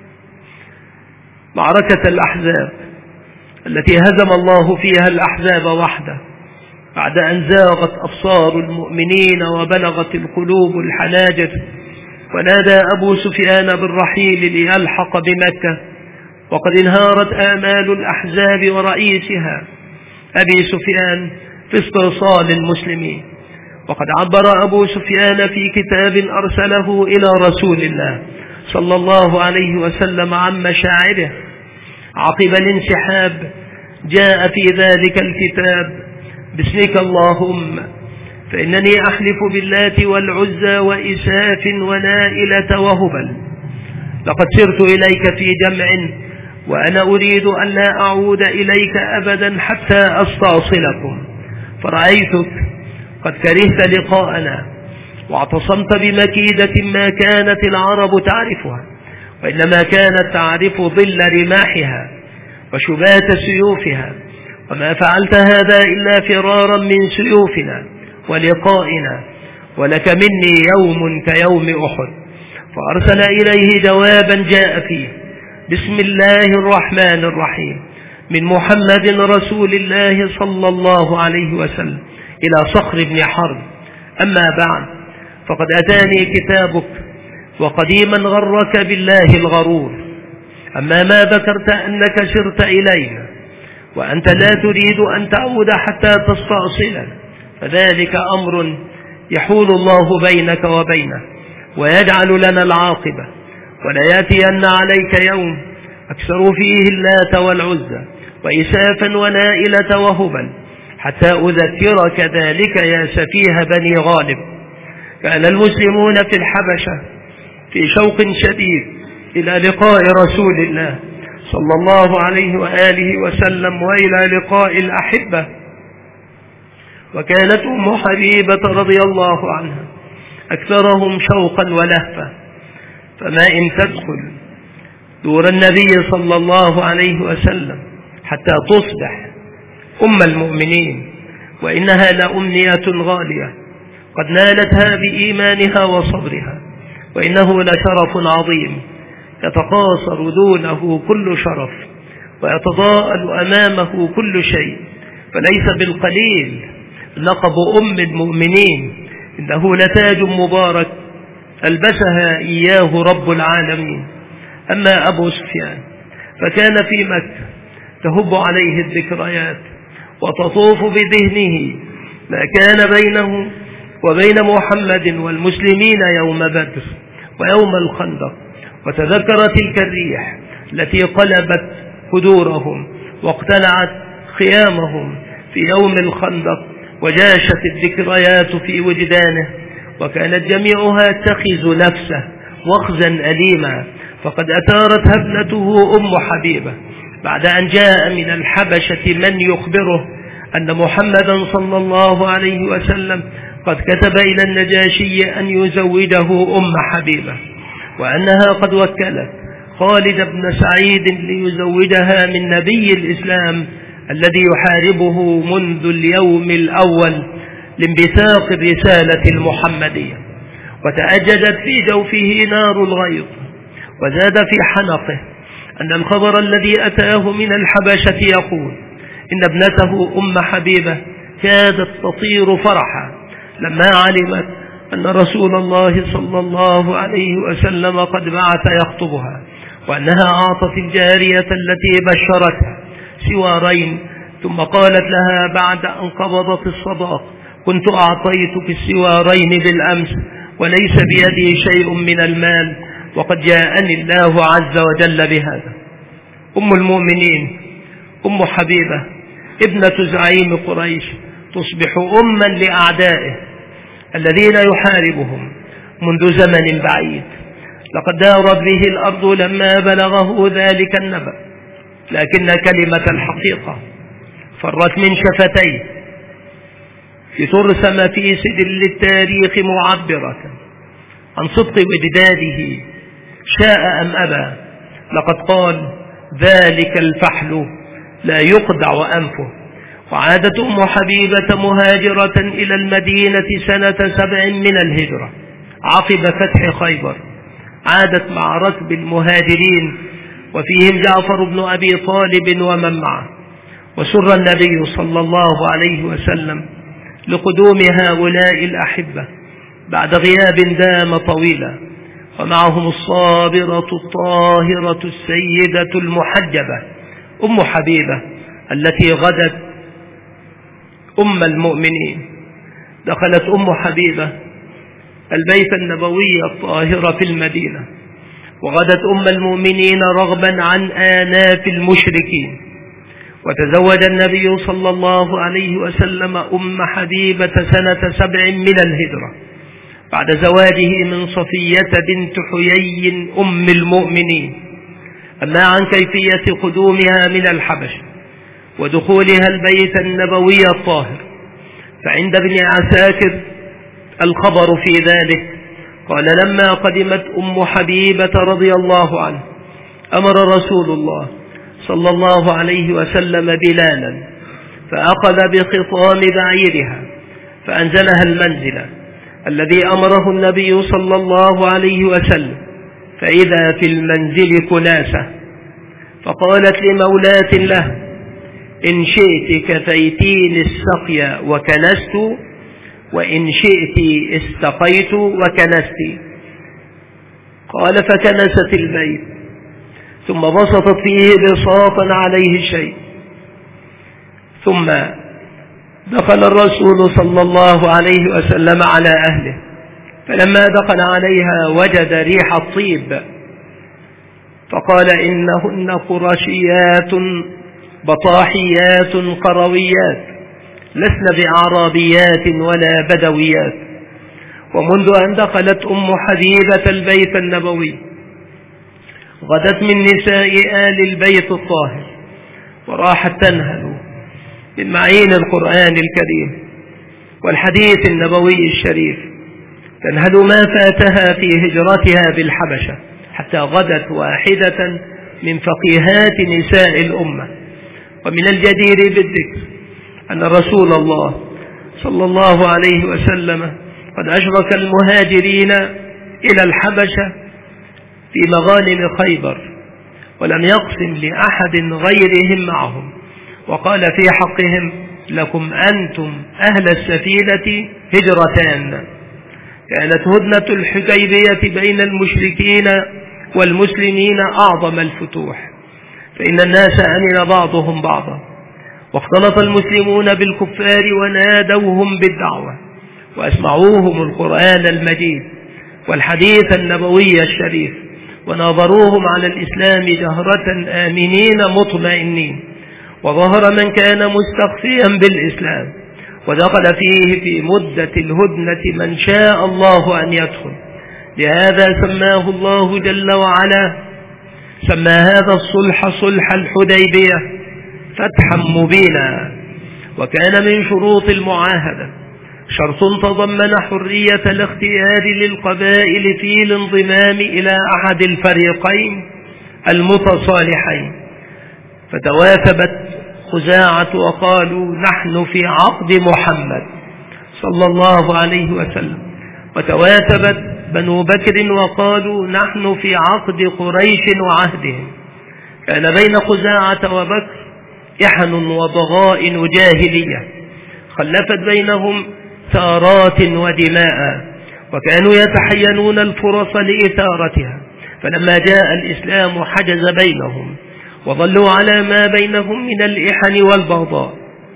معركة الأحزاب، التي هزم الله فيها الأحزاب وحده بعد أن زاغت أبصار المؤمنين وبلغت القلوب الحناجر، ونادى أبو سفيان بالرحيل ليلحق بمكة، وقد انهارت آمال الأحزاب ورئيسها أبي سفيان في استئصال المسلمين. وقد عبر أبو سفيان في كتاب أرسله إلى رسول الله صلى الله عليه وسلم عن مشاعره عقب الانسحاب. جاء في ذلك الكتاب: باسمك اللهم فإنني أحلف باللات والعزى وإساف ونائلة وهبل، لقد سرت إليك في جمع وأنا أريد أن لا أعود إليك أبدا حتى أستأصلكم، فرأيتك قد كرهت لقاءنا واعتصمت بمكيدة ما كانت العرب تعرفها، وإنما كانت تعرف ظل رماحها وشبات سيوفها، وما فعلت هذا إلا فرارا من سيوفنا ولقائنا، ولك مني يوم كيوم أحد. فأرسل إليه جوابا جاء فيه: بسم الله الرحمن الرحيم، من محمد رسول الله صلى الله عليه وسلم إلى صخر بن حرب. أما بعد، فقد أتاني كتابك وقديما غرك بالله الغرور. أما ما ذكرت أنك سرت إلينا وأنت لا تريد أن تعود حتى تستأصلنا، فذلك أمر يحول الله بينك وبينه ويجعل لنا العاقبة، ولا يأتين عليك يوم أكثر فيه اللات والعزى وإسافا ونائلة وهبل حتى أذكرك ذلك يا سفيه بني غالب. كان المسلمون في الحبشة في شوق شديد إلى لقاء رسول الله صلى الله عليه وآله وسلم وإلى لقاء الأحبة، وكانت أم حبيبة رضي الله عنها أكثرهم شوقا ولهفة. فما إن تدخل دور النبي صلى الله عليه وسلم حتى تصبح أم المؤمنين، وإنها لأمنية غالية قد نالتها بإيمانها وصبرها، وإنه لشرف عظيم يتقاصر دونه كل شرف ويتضاءل أمامه كل شيء، فليس بالقليل لقب أم المؤمنين، إنه لتاج مبارك ألبسها إياه رب العالمين. أما أبو سفيان فكان في مكة تهب عليه الذكريات وتطوف بذهنه ما كان بينه وبين محمد والمسلمين يوم بدر ويوم الخندق، وتذكر تلك الريح التي قلبت قدورهم واقتلعت خيامهم في يوم الخندق، وجاشت الذكريات في وجدانه، وكانت جميعها تخز نفسه وخزا أليما، فقد أثارت ابنته أم حبيبة بعد أن جاء من الحبشة من يخبره أن محمدا صلى الله عليه وسلم قد كتب إلى النجاشي أن يزوجه أم حبيبة، وأنها قد وكلت خالد بن سعيد ليزوجها من نبي الإسلام الذي يحاربه منذ اليوم الأول لانبثاق الرسالة المحمدية. وتأججت في جوفه نار الغيظ، وزاد في حنقه أن الخبر الذي أتاه من الحبشة يقول إن ابنته أم حبيبة كادت تطير فرحا لما علمت أن رسول الله صلى الله عليه وسلم قد بعث يخطبها، وأنها أعطت الجارية التي بشرتها سوارين، ثم قالت لها بعد أن قبضت الصداق: كنت أعطيتك السوارين بالأمس وليس بيدي شيء من المال، وقد جاءني الله عز وجل بهذا. أم المؤمنين أم حبيبة ابنة زعيم قريش تصبح أما لأعدائه الذين يحاربهم منذ زمن بعيد. لقد دارت به الأرض لما بلغه ذلك النبأ، لكن كلمة الحقيقة فرت من شفتيه لترسم في سجل التاريخ معبرة عن صدق وجداده شاء أم أبى. لقد قال: ذلك الفحل لا يقدع أنفه. وعادت أم حبيبة مهاجرة إلى المدينة سنة سبع من الهجرة عقب فتح خيبر. عادت مع ركب المهاجرين وفيهم جعفر بن أبي طالب ومن معه. وسر النبي صلى الله عليه وسلم لقدوم هؤلاء الأحبة بعد غياب دام طويلا، ومعهم الصابرة الطاهرة السيدة المحجبة أم حبيبة التي غدت أم المؤمنين. دخلت أم حبيبة البيت النبوي الطاهر في المدينة، وغدت أم المؤمنين رغبا عن آناف المشركين. وتزوج النبي صلى الله عليه وسلم أم حبيبة سنة سبع من الهجرة بعد زواجه من صفية بنت حيي أم المؤمنين. أما عن كيفية قدومها من الحبشة ودخولها البيت النبوي الطاهر فعند ابن عساكر الخبر في ذلك. قال: لما قدمت أم حبيبة رضي الله عنه أمر رسول الله صلى الله عليه وسلم بلالا فأخذ بخطام بعيرها فأنزلها المنزل الذي أمره النبي صلى الله عليه وسلم، فإذا في المنزل كناسة، فقالت لمولاة له: إن شئت كفيتين السقيا وكنست، وإن شئت استقيت وكنست. قال: فكنست البيت ثم بسطت فيه بساطا عليه شيء، ثم دخل الرسول صلى الله عليه وسلم على أهله، فلما دخل عليها وجد ريح الطيب، فقال: إنهن قرشيات بطاحيات قرويات لسن بعربيات ولا بدويات. ومنذ أن دخلت أم حبيبة البيت النبوي غدت من نساء آل البيت الطاهر، وراحت تنهل من معين القرآن الكريم والحديث النبوي الشريف، تنهل ما فاتها في هجرتها بالحبشة، حتى غدت واحدة من فقيهات نساء الأمة. ومن الجدير بالذكر أن رسول الله صلى الله عليه وسلم قد أشرك المهاجرين إلى الحبشة في مغانم خيبر، ولم يقسم لأحد غيرهم معهم، وقال في حقهم: لكم أنتم أهل السفينة هجرتان. كانت هدنة الحديبية بين المشركين والمسلمين أعظم الفتوح، فإن الناس أمن بعضهم بعضا، واختلط المسلمون بالكفار ونادوهم بالدعوة، وأسمعوهم القرآن المجيد والحديث النبوي الشريف، وناظروهم على الإسلام جهرة آمنين مطمئنين. وظهر من كان مستخفيا بالإسلام، ودخل فيه في مدة الهدنة من شاء الله أن يدخل. لهذا سماه الله جل وعلا سمى هذا الصلح صلح الحديبية فتحا مبينا. وكان من شروط المعاهدة شرط تضمن حرية الاختيار للقبائل في الانضمام إلى أحد الفريقين المتصالحين، فتواثبت خزاعة وقالوا نحن في عقد محمد صلى الله عليه وسلم، وتواثبت بنو بكر وقالوا نحن في عقد قريش وعهدهم. كان بين خزاعة وبكر إحن وضغائن وجاهلية خلفت بينهم ثارات ودماء، وكانوا يتحينون الفرص لإثارتها، فلما جاء الإسلام حجز بينهم وظلوا على ما بينهم من الإحن والبغضاء،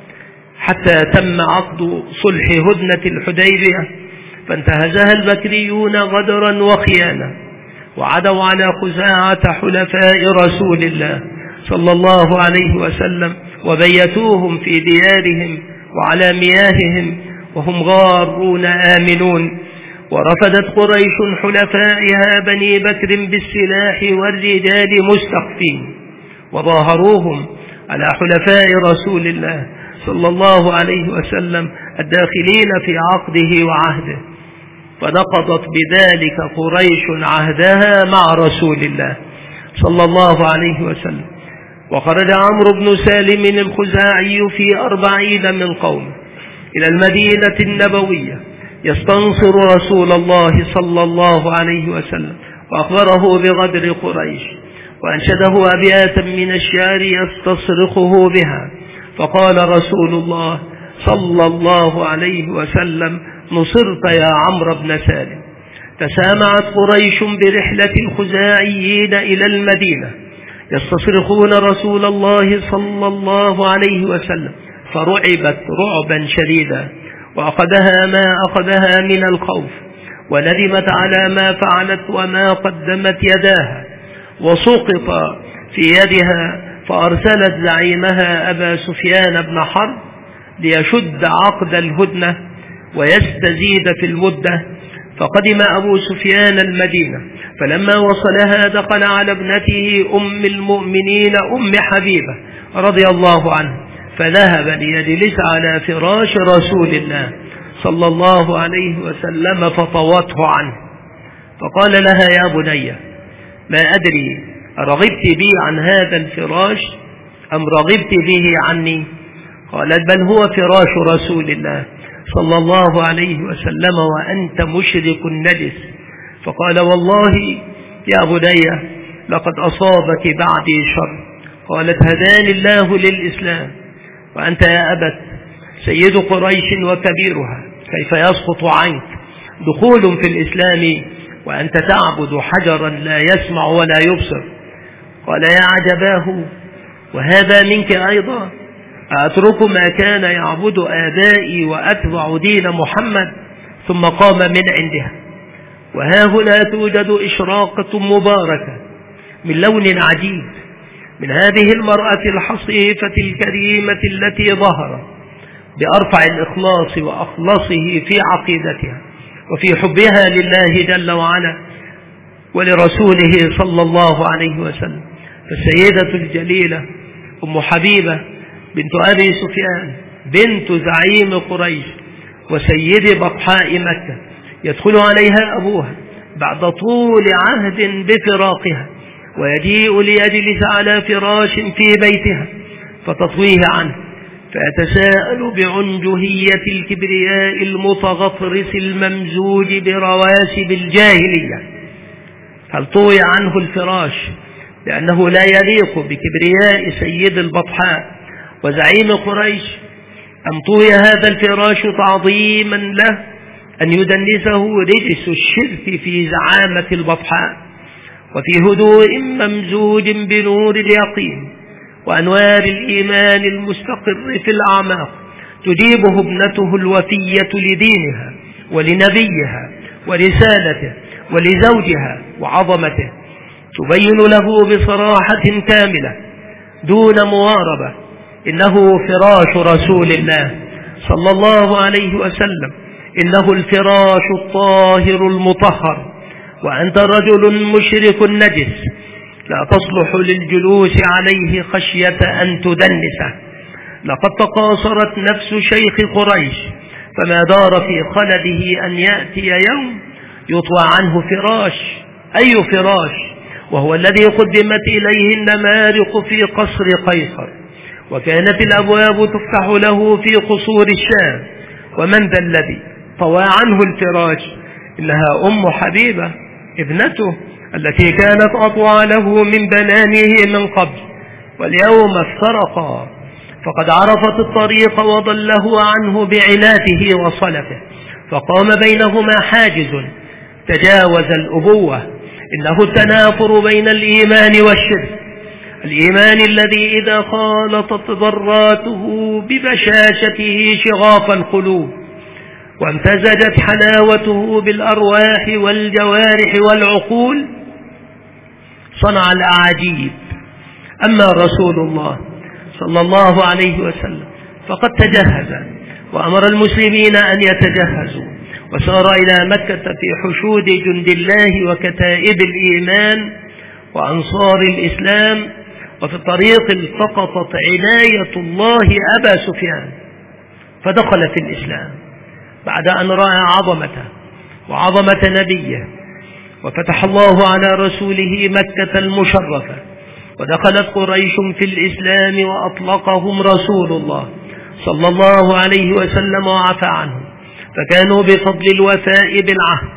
حتى تم عقد صلح هدنة الحديبية، فانتهزها البكريون غدرا وخيانة، وعدوا على خزاعة حلفاء رسول الله صلى الله عليه وسلم، وبيتوهم في ديارهم وعلى مياههم وهم غارون آمنون. ورفضت قريش حلفائها بني بكر بالسلاح والرجال مستخفين، وظاهروهم على حلفاء رسول الله صلى الله عليه وسلم الداخلين في عقده وعهده، فنقضت بذلك قريش عهدها مع رسول الله صلى الله عليه وسلم. وخرج عمرو بن سالم الخزاعي في أربعين من قومه إلى المدينة النبوية يستنصر رسول الله صلى الله عليه وسلم، وأخبره بغدر قريش، وأنشده أبياتا من الشعر يستصرخه بها، فقال رسول الله صلى الله عليه وسلم نصرت يا عمرو بن سالم. تسامعت قريش برحلة الخزاعيين إلى المدينة يستصرخون رسول الله صلى الله عليه وسلم، فرعبت رعبا شديدا، وأخذها ما أخذها من الخوف، وندمت على ما فعلت وما قدمت يداها، وسقط في يدها، فأرسلت زعيمها أبا سفيان بن حرب ليشد عقد الهدنة ويستزيد في المدة. فقدم أبو سفيان المدينة، فلما وصلها دخل على ابنته أم المؤمنين أم حبيبة رضي الله عنها، فذهب ليجلس على فراش رسول الله صلى الله عليه وسلم، فطوته عنه، فقال لها يا بني ما أدري رغبت بي عن هذا الفراش أم رغبت به عني؟ قالت بل هو فراش رسول الله صلى الله عليه وسلم وأنت مشرك نجس. فقال والله يا بني لقد أصابك بعدي شر. قالت هداني الله للإسلام، وأنت يا أبت سيد قريش وكبيرها، كيف يسقط عنك دخول في الإسلام وأنت تعبد حجرا لا يسمع ولا يبصر؟ قال يا عجباه وهذا منك أيضا، أترك ما كان يعبد آبائي وأتبع دين محمد؟ ثم قام من عندها، وها هنا توجد إشراقة مباركة من لون عجيب من هذه المرأة الحصيفة الكريمة التي ظهر بأرفع الإخلاص وأخلصه في عقيدتها وفي حبها لله جل وعلا ولرسوله صلى الله عليه وسلم. فالسيدة الجليلة أم حبيبة بنت أبي سفيان بنت زعيم قريش وسيد بطحاء مكة يدخل عليها أبوها بعد طول عهد بفراقها، ويجيء ليجلس على فراش في بيتها فتطويه عنه، فيتساءل بعنجهية الكبرياء المتغطرس الممزوج برواسب الجاهلية، هل طوي عنه الفراش لأنه لا يليق بكبرياء سيد البطحاء وزعيم قريش، أم طوي هذا الفراش تعظيما له أن يدنسه رجس الشرك في زعامة البطحاء، وفي هدوء ممزوج بنور اليقين وأنوار الإيمان المستقر في الأعماق تجيبه ابنته الوفية لدينها ولنبيها ورسالته ولزوجها وعظمته، تبين له بصراحة كاملة دون مواربة إنه فراش رسول الله صلى الله عليه وسلم، إنه الفراش الطاهر المطهر، وأنت رجل مشرك نجس لا تصلح للجلوس عليه خشية أن تدنسه. لقد تقاصرت نفس شيخ قريش، فما دار في خلده أن يأتي يوم يطوى عنه فراش. أي فراش؟ وهو الذي قدمت إليه النمارق في قصر قيصر، وكانت الأبواب تفتح له في قصور الشام. ومن ذا الذي طوى عنه الفراش؟ إنها أم حبيبة ابنته التي كانت أطوى له من بنانه من قبل، واليوم افترقا، فقد عرفت الطريق وضله عنه بعناته وصلفه، فقام بينهما حاجز تجاوز الأبوة. إنه التنافر بين الإيمان والشرك، الإيمان الذي إذا خالطت ضراته ببشاشته شغاف القلوب، وامتزجت حلاوته بالأرواح والجوارح والعقول، صنع الأعاجيب. أما رسول الله صلى الله عليه وسلم فقد تجهز وأمر المسلمين أن يتجهزوا، وسار إلى مكة في حشود جند الله وكتائب الإيمان وأنصار الإسلام. وفي الطريق التقطت عناية الله أبا سفيان فدخل في الإسلام بعد أن رأى عظمته وعظمة نبيه، وفتح الله على رسوله مكة المشرفة، ودخلت قريش في الإسلام وأطلقهم رسول الله صلى الله عليه وسلم وعفى عنهم، فكانوا بفضل الوفاء بالعهد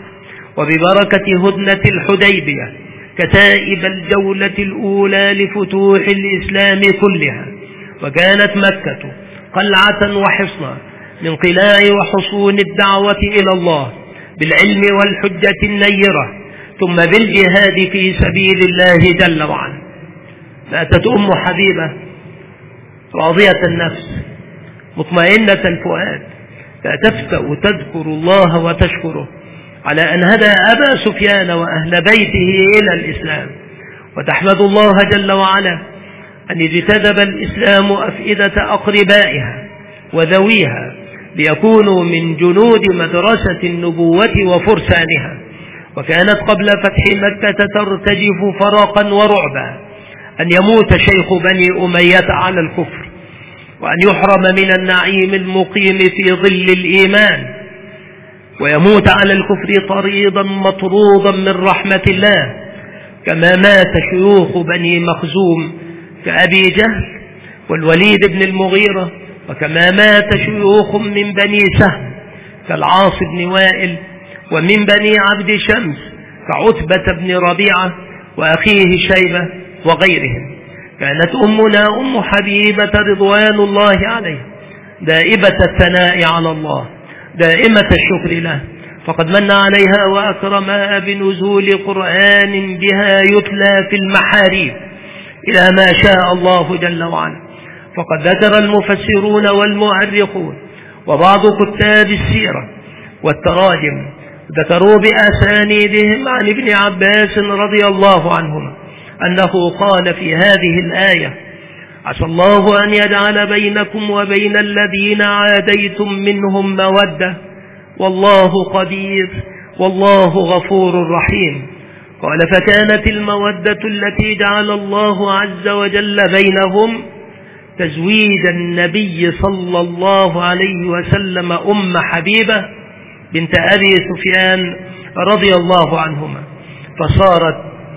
وببركة هدنة الحديبية كتائب الجولة الأولى لفتوح الإسلام كلها. وكانت مكة قلعة وحصنا من قلاع وحصون الدعوة إلى الله بالعلم والحجة النيرة، ثم بالجهاد في سبيل الله جل وعلا. ماتت أم حبيبة راضية النفس مطمئنة الفؤاد، لا تفتأ تذكر الله وتشكره على أن هدى أبا سفيان وأهل بيته إلى الإسلام، وتحمد الله جل وعلا أن اجتذب الإسلام أفئدة أقربائها وذويها ليكونوا من جنود مدرسة النبوة وفرسانها. وكانت قبل فتح مكة ترتجف فرقا ورعبا أن يموت شيخ بني أمية على الكفر، وأن يحرم من النعيم المقيم في ظل الإيمان، ويموت على الكفر طريدا مطرودا من رحمة الله، كما مات شيوخ بني مخزوم كأبي جهل والوليد بن المغيرة، وكما مات شيوخ من بني سهم كالعاص بن وائل، ومن بني عبد شمس كعتبة بن ربيعة وأخيه شيبة وغيرهم. كانت أمنا أم حبيبة رضوان الله عليها دائبة الثناء على الله، دائمة الشكر له، فقد من عليها وأكرمها بنزول قرآن بها يتلى في المحاريب إلى ما شاء الله جل وعلا. فقد ذكر المفسرون والمؤرخون وبعض كتاب السيرة والتراجم ذكروا بأسانيدهم عن ابن عباس رضي الله عنهما أنه قال في هذه الآية: عسى الله أن يجعل بينكم وبين الذين عاديتم منهم مودة والله قدير والله غفور رحيم. قال: فكانت المودة التي جعل الله عز وجل بينهم تزويج النبي صلى الله عليه وسلم أم حبيبة بنت أبي سفيان رضي الله عنهما، فصارت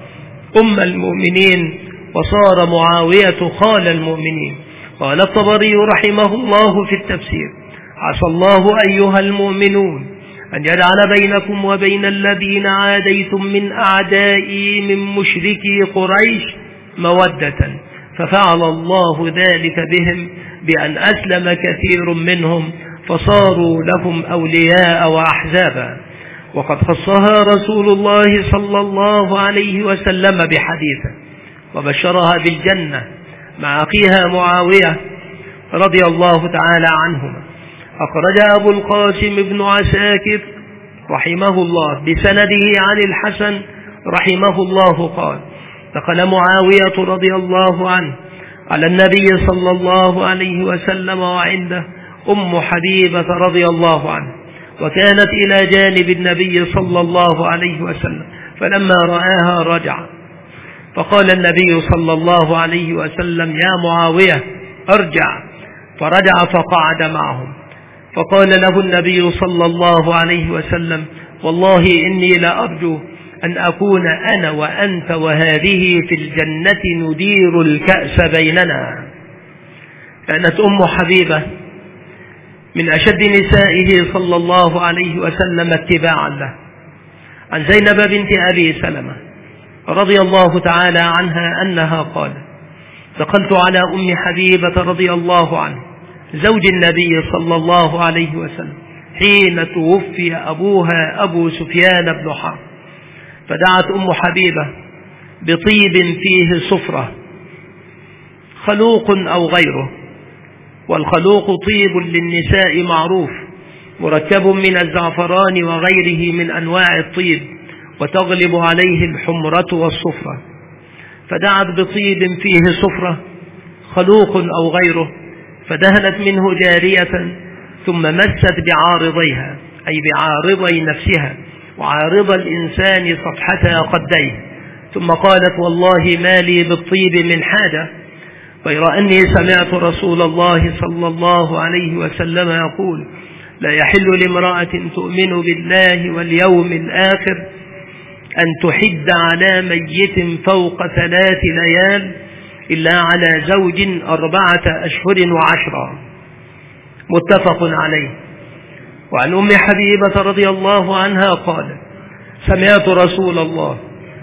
أم المؤمنين وصار معاوية خال المؤمنين. قال الطبري رحمه الله في التفسير: عسى الله أيها المؤمنون أن يجعل بينكم وبين الذين عاديتم من أعدائي من مشركي قريش مودة، ففعل الله ذلك بهم بأن أسلم كثير منهم فصاروا لهم أولياء وأحزابا. وقد خصها رسول الله صلى الله عليه وسلم بحديثه وبشرها بالجنة مع أخيها معاوية رضي الله تعالى عنهما. أخرج أبو القاسم بن عساكر رحمه الله بسنده عن الحسن رحمه الله قال: دخل معاوية رضي الله عنه على النبي صلى الله عليه وسلم وعنده أم حبيبة رضي الله عنه، وكانت إلى جانب النبي صلى الله عليه وسلم، فلما رآها رجع، فقال النبي صلى الله عليه وسلم: يا معاوية ارجع. فرجع فقعد معهم. فقال له النبي صلى الله عليه وسلم: والله إني لأرجو أن أكون أنا وأنت وهذه في الجنة ندير الكأس بيننا. كانت أم حبيبة من أشد نسائه صلى الله عليه وسلم اتباعا له. عن زينب بنت أبي سلمة رضي الله تعالى عنها أنها قالت: دخلت على أم حبيبة رضي الله عنه زوج النبي صلى الله عليه وسلم حين توفي أبوها أبو سفيان بن حرب، فدعت أم حبيبة بطيب فيه صفرة خلوق أو غيره، والخلوق طيب للنساء معروف مركب من الزعفران وغيره من أنواع الطيب، وتغلب عليه الحمرة والصفرة. فدعت بطيب فيه صفرة خلوق أو غيره، فدهنت منه جارية، ثم مست بعارضيها أي بعارضي نفسها وعارض الإنسان صفحتها قديه، ثم قالت: والله ما لي بالطيب من حاجة، غير أني سمعت رسول الله صلى الله عليه وسلم يقول: لا يحل لامرأة تؤمن بالله واليوم الآخر أن تحد على ميت فوق ثلاث ليال إلا على زوج أربعة أشهر وعشرة. متفق عليه. وعن أم حبيبة رضي الله عنها قالت: سمعت رسول الله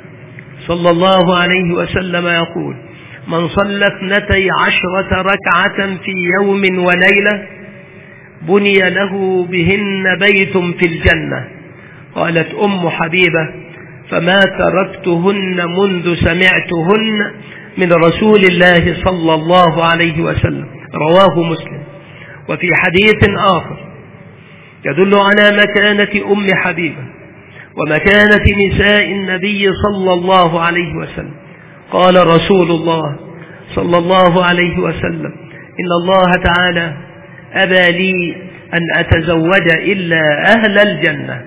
صلى الله عليه وسلم يقول: من صلى اثنتي عشرة ركعة في يوم وليلة بني له بهن بيت في الجنة. قالت أم حبيبة: فما تركتهن منذ سمعتهن من رسول الله صلى الله عليه وسلم. رواه مسلم. وفي حديث آخر يدل على مكانة أم حبيبة ومكانة نساء النبي صلى الله عليه وسلم، قال رسول الله صلى الله عليه وسلم: إن الله تعالى أبى لي أن أتزوج إلا أهل الجنة.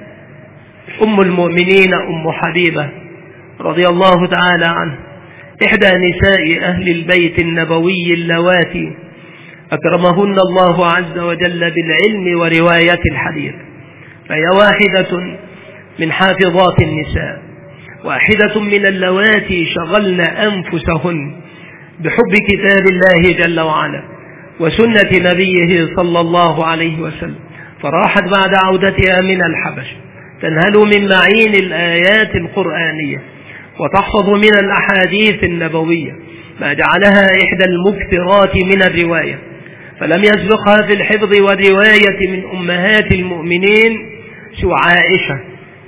أم المؤمنين أم حبيبة رضي الله تعالى عنه إحدى نساء أهل البيت النبوي اللواتي أكرمهن الله عز وجل بالعلم ورواية الحديث، فهي واحدة من حافظات النساء، واحدة من اللواتي شغلن أنفسهن بحب كتاب الله جل وعلا وسنة نبيه صلى الله عليه وسلم، فراحت بعد عودتها من الحبش تنهل من معين الآيات القرآنية وتحفظ من الأحاديث النبوية ما جعلها إحدى المكثرات من الرواية، فلم يسبقها في الحفظ والرواية من أمهات المؤمنين سوى عائشة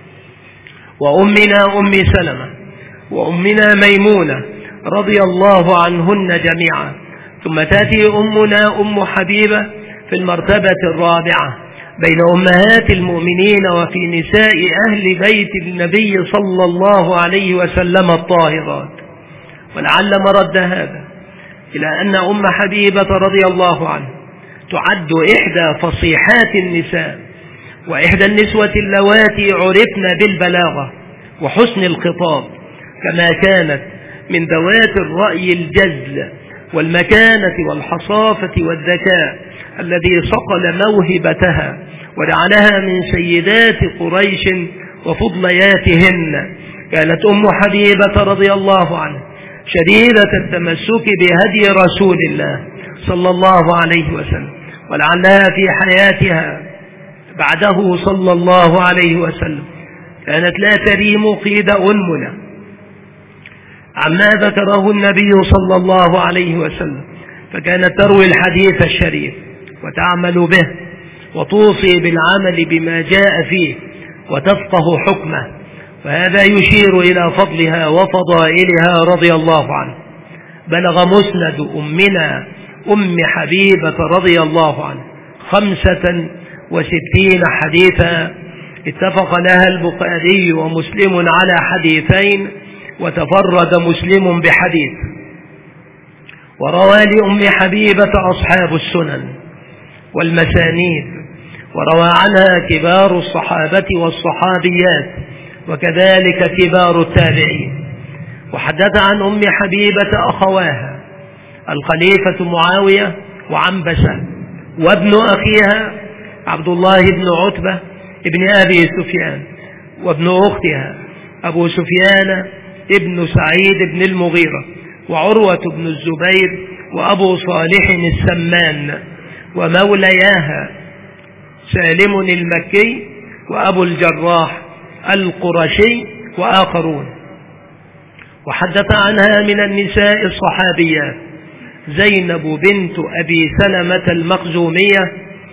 وأمنا أم سلمة وأمنا ميمونة رضي الله عنهن جميعا، ثم تأتي أمنا أم حبيبة في المرتبة الرابعة بين أمهات المؤمنين وفي نساء أهل بيت النبي صلى الله عليه وسلم الطاهرات. ولعل مرد هذا إلى أن أم حبيبة رضي الله عنها تعد إحدى فصيحات النساء وإحدى النسوة اللواتي عرفن بالبلاغة وحسن الخطاب، كما كانت من ذوات الرأي الجزل والمكانة والحصافة والذكاء الذي صقل موهبتها وجعلها من سيدات قريش وفضلياتهن. كانت أم حبيبة رضي الله عنها شديدة التمسك بهدي رسول الله صلى الله عليه وسلم، ولعلها في حياتها بعده صلى الله عليه وسلم كانت لا تريم قيد أنملة عما ذكره النبي صلى الله عليه وسلم، فكانت تروي الحديث الشريف وتعمل به وتوصي بالعمل بما جاء فيه وتفقه حكمه، فهذا يشير إلى فضلها وفضائلها رضي الله عنه. بلغ مسند أمنا أم حبيبة رضي الله عنه خمسة وستين حديثا، اتفق لها البخاري ومسلم على حديثين وتفرد مسلم بحديث. وروى لأم حبيبة أصحاب السنن والمسانيد، وروى عنها كبار الصحابة والصحابيات وكذلك كبار التابعين. وحدث عن أم حبيبة أخواها الخليفة معاوية وعنبسة وابن أخيها عبد الله بن عتبة ابن أبي سفيان وابن أختها أبو سفيان ابن سعيد بن المغيرة وعروة بن الزبير وأبو صالح السمان ومولياها سالم المكي وأبو الجراح القرشي وآخرون. وحدث عنها من النساء الصحابيات زينب بنت أبي سلمة المخزومية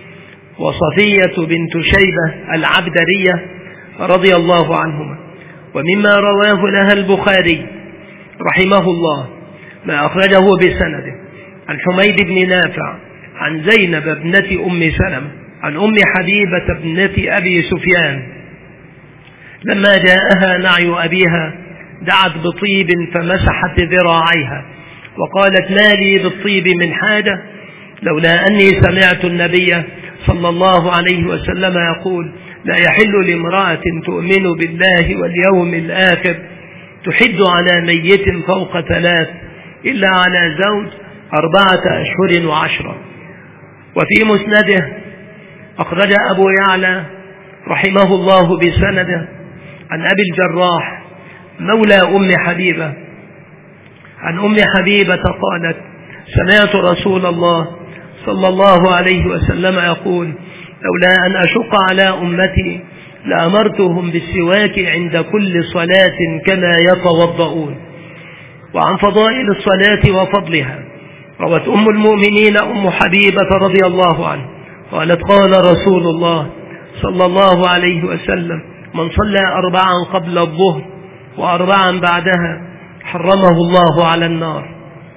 وصفية بنت شيبة العبدرية رضي الله عنهما. ومما رواه لها البخاري رحمه الله ما أخرجه بسنده عن حميد بن نافع عن زينب ابنة أم سلمة عن أم حبيبة ابنة أبي سفيان لما جاءها نعي أبيها دعت بطيب فمسحت ذراعيها وقالت ما لي بالطيب من حاجة لولا أني سمعت النبي صلى الله عليه وسلم يقول لا يحل لامرأة تؤمن بالله واليوم الآخر تحد على ميت فوق ثلاث إلا على زوج أربعة أشهر وعشرة. وفي مسنده أخرج أبو يعلى رحمه الله بسنده عن أبي الجراح مولى أم حبيبة عن أم حبيبة قالت سمعت رسول الله صلى الله عليه وسلم يقول لولا أن أشق على أمتي لأمرتهم بالسواك عند كل صلاة كما يتوضؤون. وعن فضائل الصلاة وفضلها روت أم المؤمنين أم حبيبة رضي الله عنها قالت قال رسول الله صلى الله عليه وسلم من صلى أربعا قبل الظهر وأربعا بعدها حرمه الله على النار.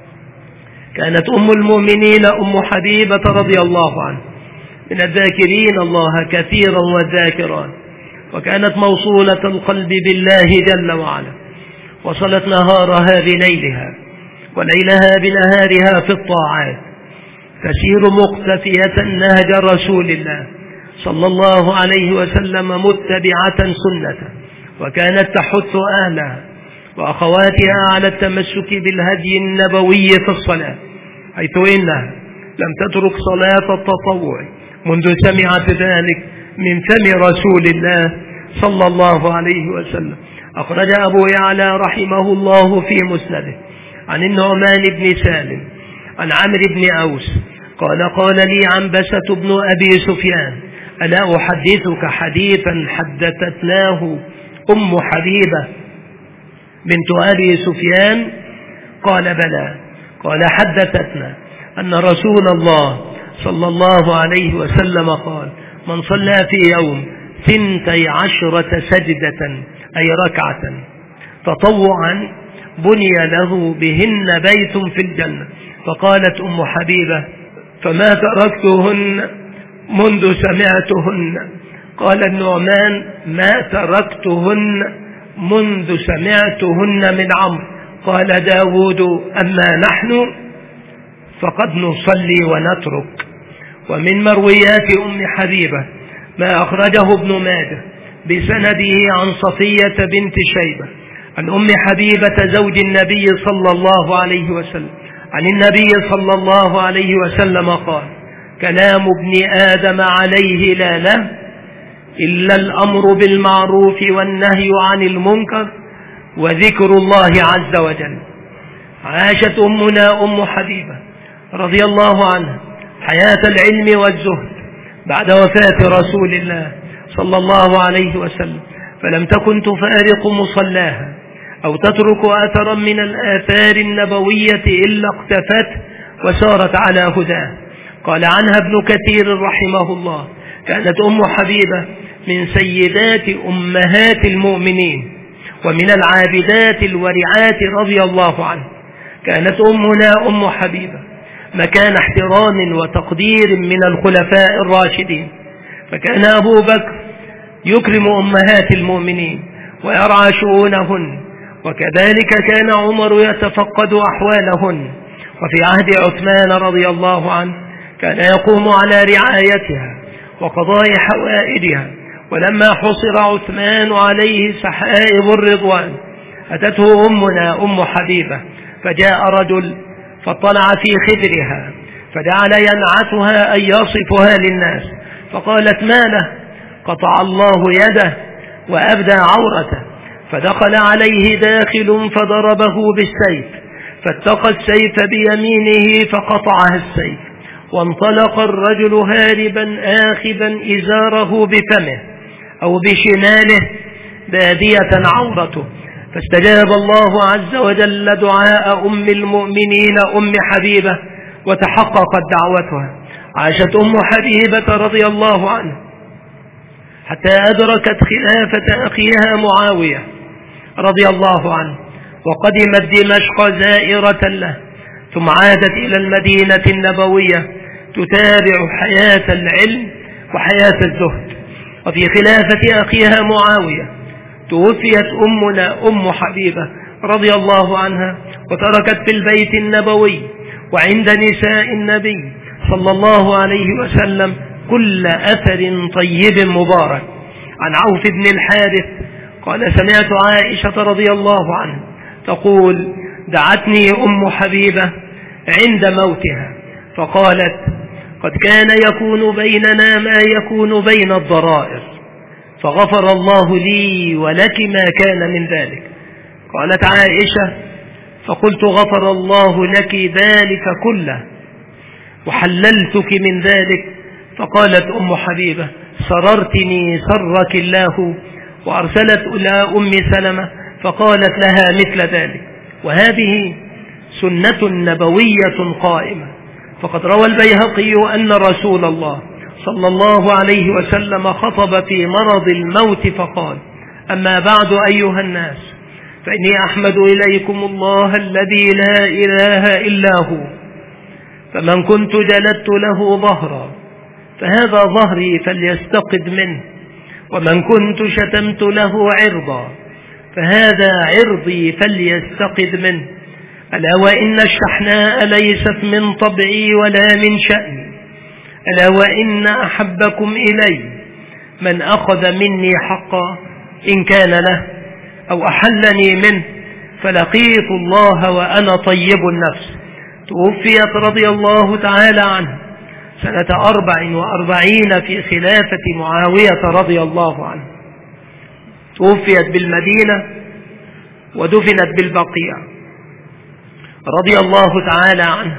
كانت أم المؤمنين أم حبيبة رضي الله عنها من الذاكرين الله كثيرا والذاكرات وكانت موصولة القلب بالله جل وعلا وصلت نهارها بليلها وليلها بنهارها في الطاعات تسير مقتفية نهج رسول الله صلى الله عليه وسلم متبعة سنته وكانت تحث أهلها وأخواتها على التمسك بالهدي النبوي في الصلاة حيث إنها لم تترك صلاة التطوع منذ سمعت ذلك من فم رسول الله صلى الله عليه وسلم. أخرج أبو يعلى رحمه الله في مسنده عن النعمان بن سالم عن عمرو بن أوس قال قال لي عنبسة بن أبي سفيان ألا أحدثك حديثا حدثتناه أم حبيبة بنت أبي سفيان قال بلى قال حدثتنا أن رسول الله صلى الله عليه وسلم قال من صلى في يوم ثنتي عشرة سجدة أي ركعة تطوعا بني له بهن بيت في الجنة. فقالت أم حبيبة فما تركتهن منذ سمعتهن. قال النعمان ما تركتهن منذ سمعتهن من عمرو. قال داود أما نحن فقد نصلي ونترك. ومن مرويات أم حبيبة ما أخرجه ابن ماجه بسنده عن صفية بنت شيبة عن أم حبيبة زوج النبي صلى الله عليه وسلم عن النبي صلى الله عليه وسلم قال كلام ابن آدم عليه لا له إلا الأمر بالمعروف والنهي عن المنكر وذكر الله عز وجل. عاشت أمنا أم حبيبة رضي الله عنها حياة العلم والزهد بعد وفاة رسول الله صلى الله عليه وسلم فلم تكن تفارق مصلاها أو تترك أثرا من الآثار النبوية إلا اقتفت وسارت على هداه. قال عنها ابن كثير رحمه الله كانت أم حبيبة من سيدات أمهات المؤمنين ومن العابدات الورعات رضي الله عنه. كانت أمنا أم حبيبة مكان احترام وتقدير من الخلفاء الراشدين فكان أبو بكر يكرم أمهات المؤمنين ويرعى شؤونهن وكذلك كان عمر يتفقد أحوالهن. وفي عهد عثمان رضي الله عنه كان يقوم على رعايتها وقضاء حوائجها. ولما حصر عثمان عليه سحائب الرضوان أتته أمنا أم حبيبة فجاء رجل فاطلع في خدرها فجعل ينعتها أن يصفها للناس، فقالت ما له؟ قطع الله يده وأبدى عورته. فدخل عليه داخل فضربه بالسيف، فاتقى السيف بيمينه فقطعها السيف، وانطلق الرجل هاربا آخذا إزاره بفمه أو بشماله بادية عورته. فاستجاب الله عز وجل دعاء أم المؤمنين أم حبيبة وتحققت دعوتها. عاشت أم حبيبة رضي الله عنها حتى أدركت خلافة أخيها معاوية رضي الله عنه، وقدمت دمشق زائرة له، ثم عادت إلى المدينة النبوية تتابع حياة العلم وحياة الزهد. وفي خلافة أخيها معاوية توفيت أمنا أم حبيبة رضي الله عنها، وتركت في البيت النبوي وعند نساء النبي صلى الله عليه وسلم كل أثر طيب مبارك. عن عوف بن الحارث قال سمعت عائشة رضي الله عنها تقول دعتني أم حبيبة عند موتها فقالت قد كان يكون بيننا ما يكون بين الضرائر، فغفر الله لي ولك ما كان من ذلك. قالت عائشة فقلت غفر الله لك ذلك كله وحللتك من ذلك. فقالت أم حبيبة سررتني سرك الله، وأرسلت إلى أم سلمة فقالت لها مثل ذلك. وهذه سنة نبوية قائمة، فقد روى البيهقي أن رسول الله صلى الله عليه وسلم خطب في مرض الموت فقال أما بعد أيها الناس فإني أحمد إليكم الله الذي لا إله إلا هو، فمن كنت جلدت له ظهرا فهذا ظهري فليستقد منه، ومن كنت شتمت له عرضا فهذا عرضي فليستقد منه. ألا وإن الشحناء ليست من طبعي ولا من شأني، ألا وإن أحبكم إلي من أخذ مني حقا إن كان له أو أحلني منه، فلقيت الله وأنا طيب النفس. توفيت رضي الله تعالى عنه سنة أربع وأربعين في خلافة معاوية رضي الله عنه. توفيت بالمدينة ودفنت بالبقيع رضي الله تعالى عنه.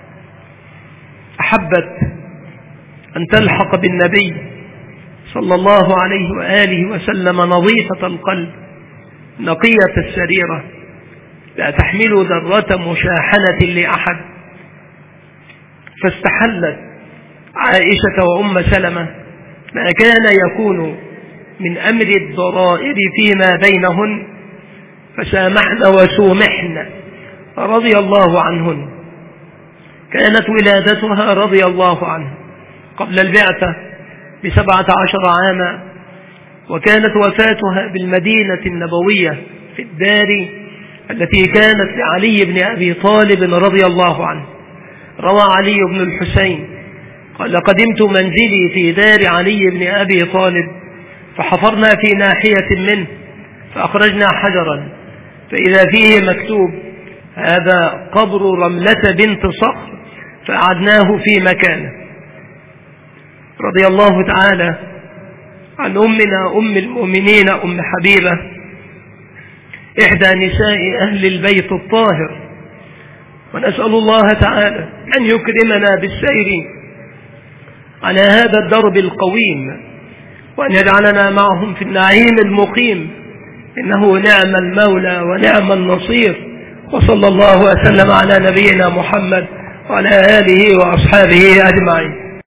أحبت أن تلحق بالنبي صلى الله عليه وآله وسلم نظيفة القلب نقية السريرة، لا تحمل ذرة مشاحنة لأحد. فاستحلت عائشة وأم سلمة ما كان يكون من أمر الضرائر فيما بينهن، فسامحن وسومحن رضي الله عنهن. كانت ولادتها رضي الله عنه قبل البعثة بسبعة عشر عاما، وكانت وفاتها بالمدينة النبوية في الدار التي كانت لعلي بن أبي طالب رضي الله عنه. روى علي بن الحسين قال قدمت منزلي في دار علي بن أبي طالب فحفرنا في ناحية منه فأخرجنا حجرا فإذا فيه مكتوب هذا قبر رملة بنت صخر، فأعدناه في مكانه. رضي الله تعالى عن أمنا أم المؤمنين أم حبيبة إحدى نساء أهل البيت الطاهر، ونسأل الله تعالى أن يكرمنا بالسير على هذا الدرب القويم، وأن يجعلنا معهم في النعيم المقيم، إنه نعم المولى ونعم النصير. وصلى الله وسلم على نبينا محمد وعلى آله وأصحابه أجمعين.